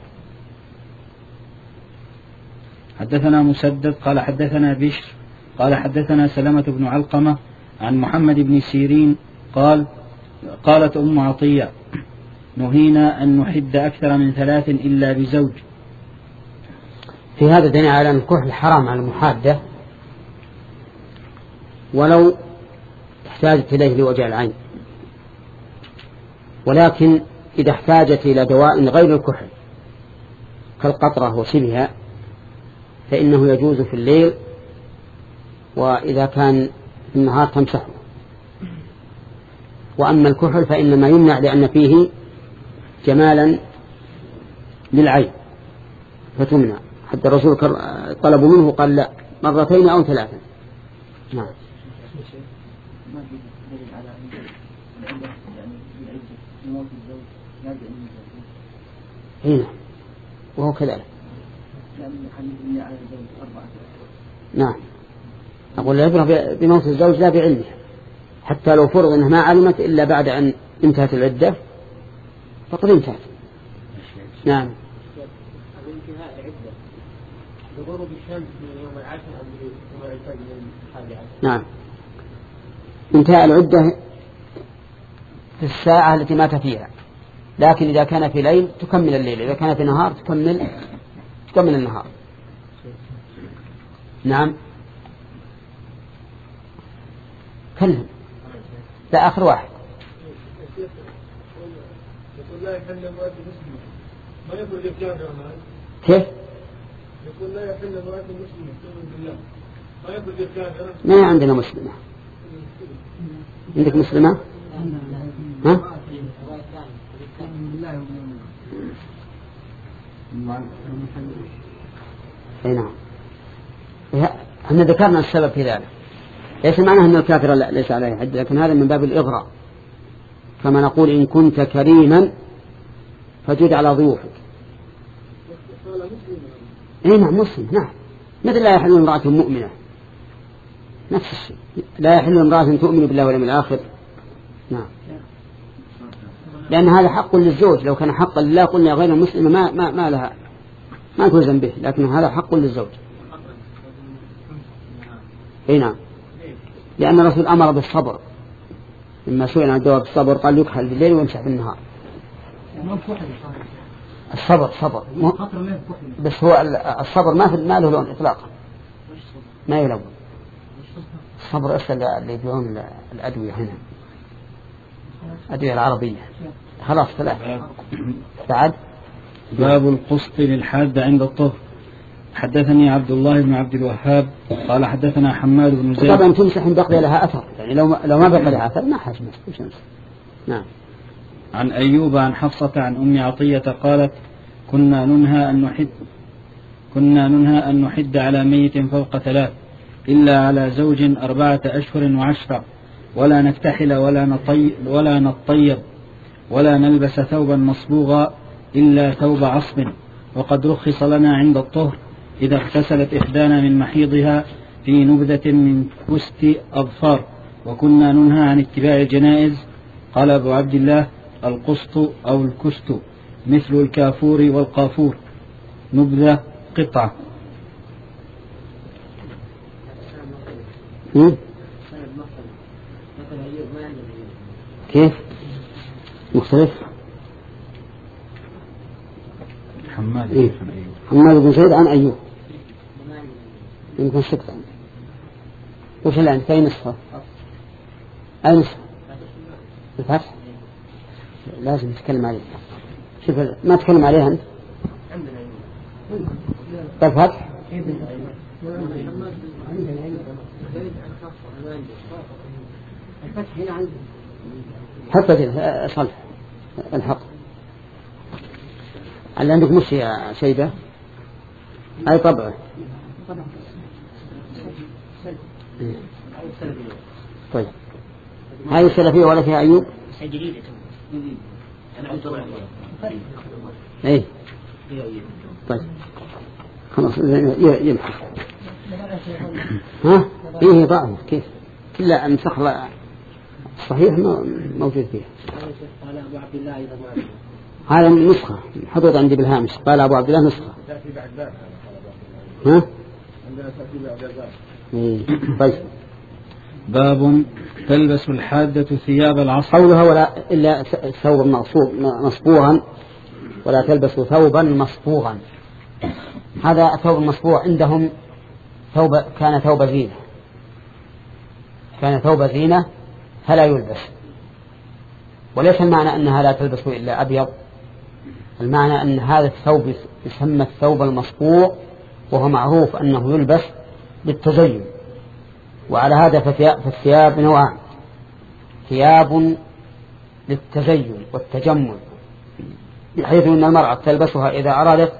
حدثنا مسدد قال حدثنا بشر قال حدثنا سلمة بن علقمة عن محمد بن سيرين قال: قالت أم عطية: نهينا أن نحد أكثر من ثلاث إلا بزوج. في هذا دليل على أن الكحل حرام على المحادة ولو احتاجت إليه لوجع العين، ولكن إذا احتاجت إلى دواء غير الكحل كالقطرة وشبهها فإنه يجوز في الليل، وإذا كان في النهار تمسحه. وأما الكحل فإنما يمنع لأن فيه جمالا للعين فتمنع، حتى الرسول طلبوا منه قال لا مرتين أو ثلاثا. نعم. هنا وهو كذلك. نعم. أقول العبرة بموت الزوج لا بعلمه، حتى لو فرض أنها ما علمت إلا بعد أن انتهت العدة فقد انتهت. نعم. انتهاء العدة بغروب الشمس من يوم العاشر أو من يوم الفجر من الحادي عشر. نعم. انتهاء العدة في الساعة التي مات فيها، لكن إذا كان في ليل تكمل الليل، إذا كان في نهار تكمل تكمل النهار. نعم. كلهم. لا آخر واحد. لا يحل امرأة مسلمة ما يخرج الكافر معه. كيف؟ يقول لا يحل امرأة مسلمة تؤمن بالله ما يخرج الكافر. ما عندنا مسلمة. عندك مسلمة؟ ها؟ اي نعم. احنا ذكرنا السبب في ذلك، ليس معناه ان الكافر ليس عليه حد، لكن هذا من باب الإغراء، كما نقول إن كنت كريما فجد على ضيوفك. اي نعم مسلم. نعم. مثل لا يحل امرأة مؤمنة، نفس الشيء. لا يحل امرأة تؤمن بالله واليوم الآخر. نعم. لأن هذا حق للزوج، لو كان حقا لله قلنا غير المسلمة ما ما ما لها ما تلزم به، لكن هذا حق للزوج. اي نعم. لأن الرسول أمر بالصبر، لما سئل عن الدواء بالصبر قال يكحل بالليل ويمسح بالنهار. الصبر صبر بس هو الصبر ما في ما له لون إطلاقا، ما يلون. الصبر أسأل اللي يبيعون الأدوية هنا، الأدوية العربية. خلاص ثلاثة بعد. باب القسط للحاد عند الطهر. حدثني عبد الله بن عبد الوهاب قال حدثنا حماد بن زيد. طبعا تمسح إن بقي لها أثر، يعني لو لو ما بقي لها أثر ما حاجة مسح. نعم. عن أيوب عن حفصة عن أم عطية قالت: كنا ننهى أن نحد كنا ننهى أن نحد على ميت فوق ثلاث إلا على زوج أربعة أشهر وعشرة، ولا نكتحل ولا نطي ولا نطيب ولا نلبس ثوبا مصبوغا إلا ثوب عصب. وقد رخص لنا عند الطهر إذا اغتسلت إحدانا من محيضها في نبذة من كست أظفار، وكنا ننهى عن اتباع الجنائز. قال أبو عبد الله: القسط أو الكست مثل الكافور والقافور، نبذة قطعة. كيف مختلف؟ حماد إيه؟ حماد بن زيد عن أيوب يمكن سكت عنه. وش اللي عندك؟ أي نسخة؟ أي نسخة؟ الفتح؟ لازم تتكلم عليه. شوف ما تتكلم عليها أنت. الفتح؟ الفتح هنا عندي. حتى صلح الحق. اللي عندك مش يا شيبة؟ أي طبعه. طيب هذه السلفية ولا فيها أيوب؟ جديدة. إيه طيب خلاص يمحى. ها إيه ضعف كيف كلا النسخ صحيح موجود فيها. هذا نسخة حطت عندي بالهامش قال أبو عبد الله نسخة. ها إيه طيب. باب تلبس الحادة ثياب العصر. قولها ولا إلا ثوب مصبوغا ولا تلبس ثوبا مصبوغا. هذا ثوب مصبوغ عندهم ثوب كان ثوب زينة كان ثوب زينة فلا يلبس. وليس المعنى أنها لا تلبس إلا أبيض. المعنى أن هذا الثوب يسمى الثوب المصبوغ وهو معروف أنه يلبس للتزين. وعلى هذا فالثياب نوعان ثياب للتزين والتجمل بحيث أن المرأة تلبسها إذا أرادت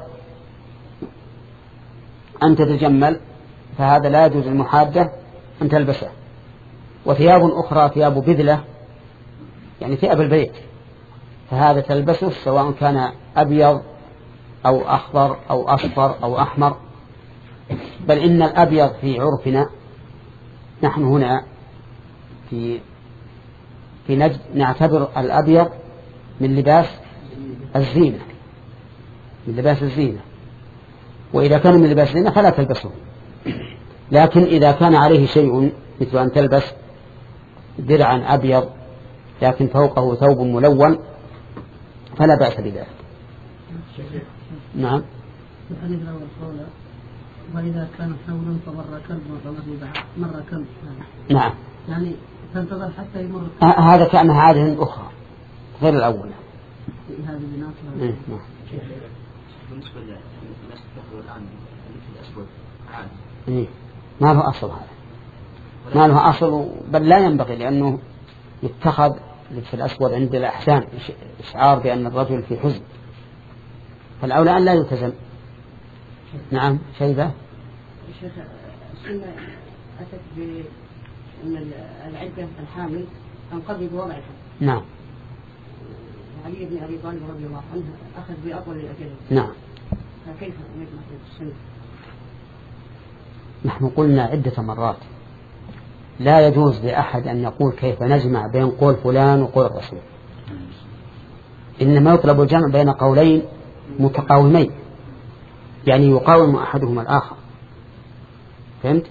أن تتجمل فهذا لا يجوز المحادة أن تلبسه. وثياب أخرى ثياب بذلة يعني ثياب البيت فهذا تلبسه سواء كان أبيض أو أخضر أو أصفر أو أحمر. بل إن الأبيض في عرفنا نحن هنا في في نجد نعتبر الأبيض من لباس الزينة من لباس الزينة. وإذا كان من لباس الزينة فلا تلبسه. لكن إذا كان عليه شيء مثل أن تلبس درعا أبيض لكن فوقه ثوب ملون فلا بأس بذلك. نعم. الحديث الأول قوله وإذا كان حول فمر كلب مرة كلب. نعم. يعني تنتظر حتى يمر. هذا كأنها عادة أخرى غير الأول. هذه بناقة. إيه نعم. بالنسبة للناس تأخذ الآن اللبس الأسود عادي. إيه ما له أصل هذا ما له أصل بل لا ينبغي لأنه يتخذ لبس الأسود عند الأحسان إشعار بأن الرجل في حزن فالأولى أن لا يلتزم. نعم شيبة. الشيخ السنة أتت بأن العدة الحامل تنقضي بوضعها. نعم. علي بن أبي طالب رضي الله عنه أخذ بأطول الأجل. نعم. فكيف نجمع السنة؟ نحن قلنا عدة مرات لا يجوز لأحد أن يقول كيف نجمع بين قول فلان وقول الرسول. إنما يطلب الجمع بين قولين متقاومين يعني يقاوم أحدهما الآخر. فهمت؟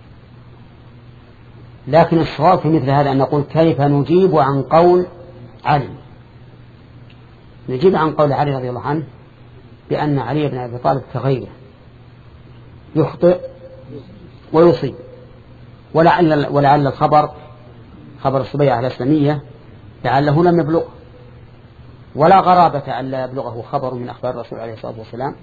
لكن الصواب في مثل هذا أن نقول كيف نجيب عن قول علي. نجيب عن قول علي رضي الله عنه بأن علي بن أبي طالب كغيره يخطئ ويصيب ولعل, ولعل الخبر خبر الصبيعة الإسلامية لعله لم يبلغ ولا غرابة أن لا يبلغه خبر من أخبار الرسول عليه الصلاة والسلام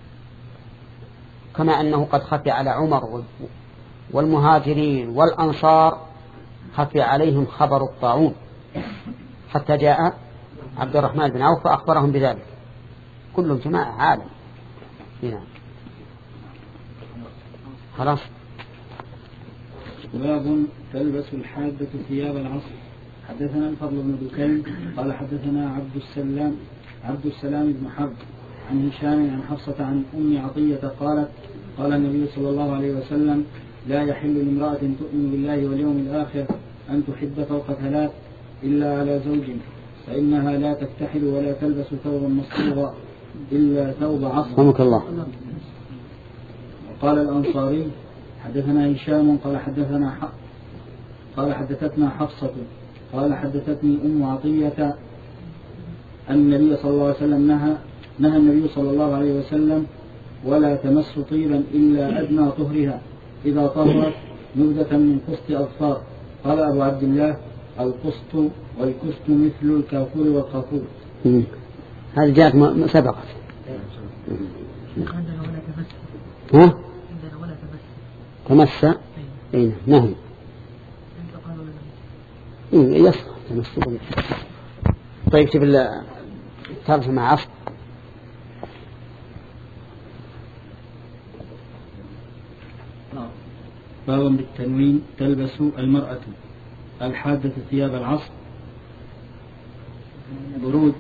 كما أنه قد خفي على عمر والمهاجرين والأنصار خفي عليهم خبر الطاعون حتى جاء عبد الرحمن بن عوف فأخبرهم بذلك. كل جماعة عالم. هنا خلاص. باب تلبس الحادة ثياب العصر. حدثنا الفضل بن دكين قال حدثنا عبد السلام عبد السلام بن حرب عن هشام عن حفصة عن أم عطية قالت قال النبي صلى الله عليه وسلم لا يحل لامرأة تؤمن بالله واليوم الآخر أن تحب فوق ثلاث إلا على زوج فإنها لا تكتحل ولا تلبس ثوبا مصبوغا إلا ثوب عصر. رحمك الله. وقال الأنصاري حدثنا هشام قال حدثنا حق قال حدثتنا حفصة قال حدثتني أم عطية أن النبي صلى الله عليه وسلم نهى نهى النبي صلى الله عليه وسلم ولا تمس طيبا إلا أدنى طهرها إذا طهرت نبذة من قسط أظفار. قال أبو عبد الله القسط والكسط مثل الكافور والقافور. هذه جاءت سبقت. ها؟ تمس أين نهي إيه يصح تمس. طيب شوف الترجمة مع عصر. بابا بالتنوين. تلبس المرأة الحادة ثياب العصر برود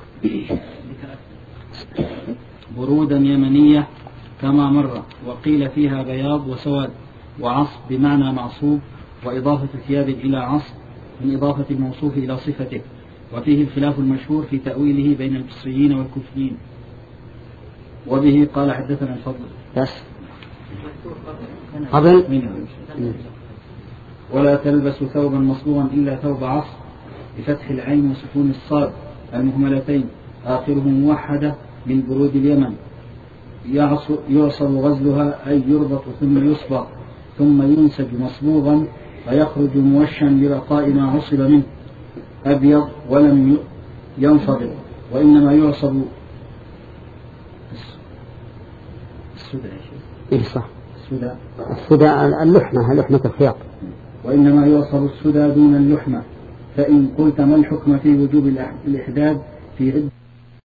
برودا يمنية كما مر، وقيل فيها بياض وسواد، وعصر بمعنى معصوب، وإضافة ثياب إلى عصر من إضافة الموصوف إلى صفته، وفيه الخلاف المشهور في تأويله بين البصريين والكوفيين. وبه قال حدثنا الفضل بس قبل. ولا تلبس ثوبا مصبوغا إلا ثوب عصر بفتح العين وسكون الصاد المهملتين آخره موحدة من برود اليمن، يعصب غزلها أي يربط ثم يصبغ ثم ينسج مصبوغا فيخرج موشا لرقاء ما عصب منه أبيض ولم ينفضل، وإنما يعصب السدى إيه صح السدى السدى اللحمة لحمة الخياط، وإنما يعصب السدى دون اللحمة. فإن قلت ما الحكم في وجوب الإحداد في عدة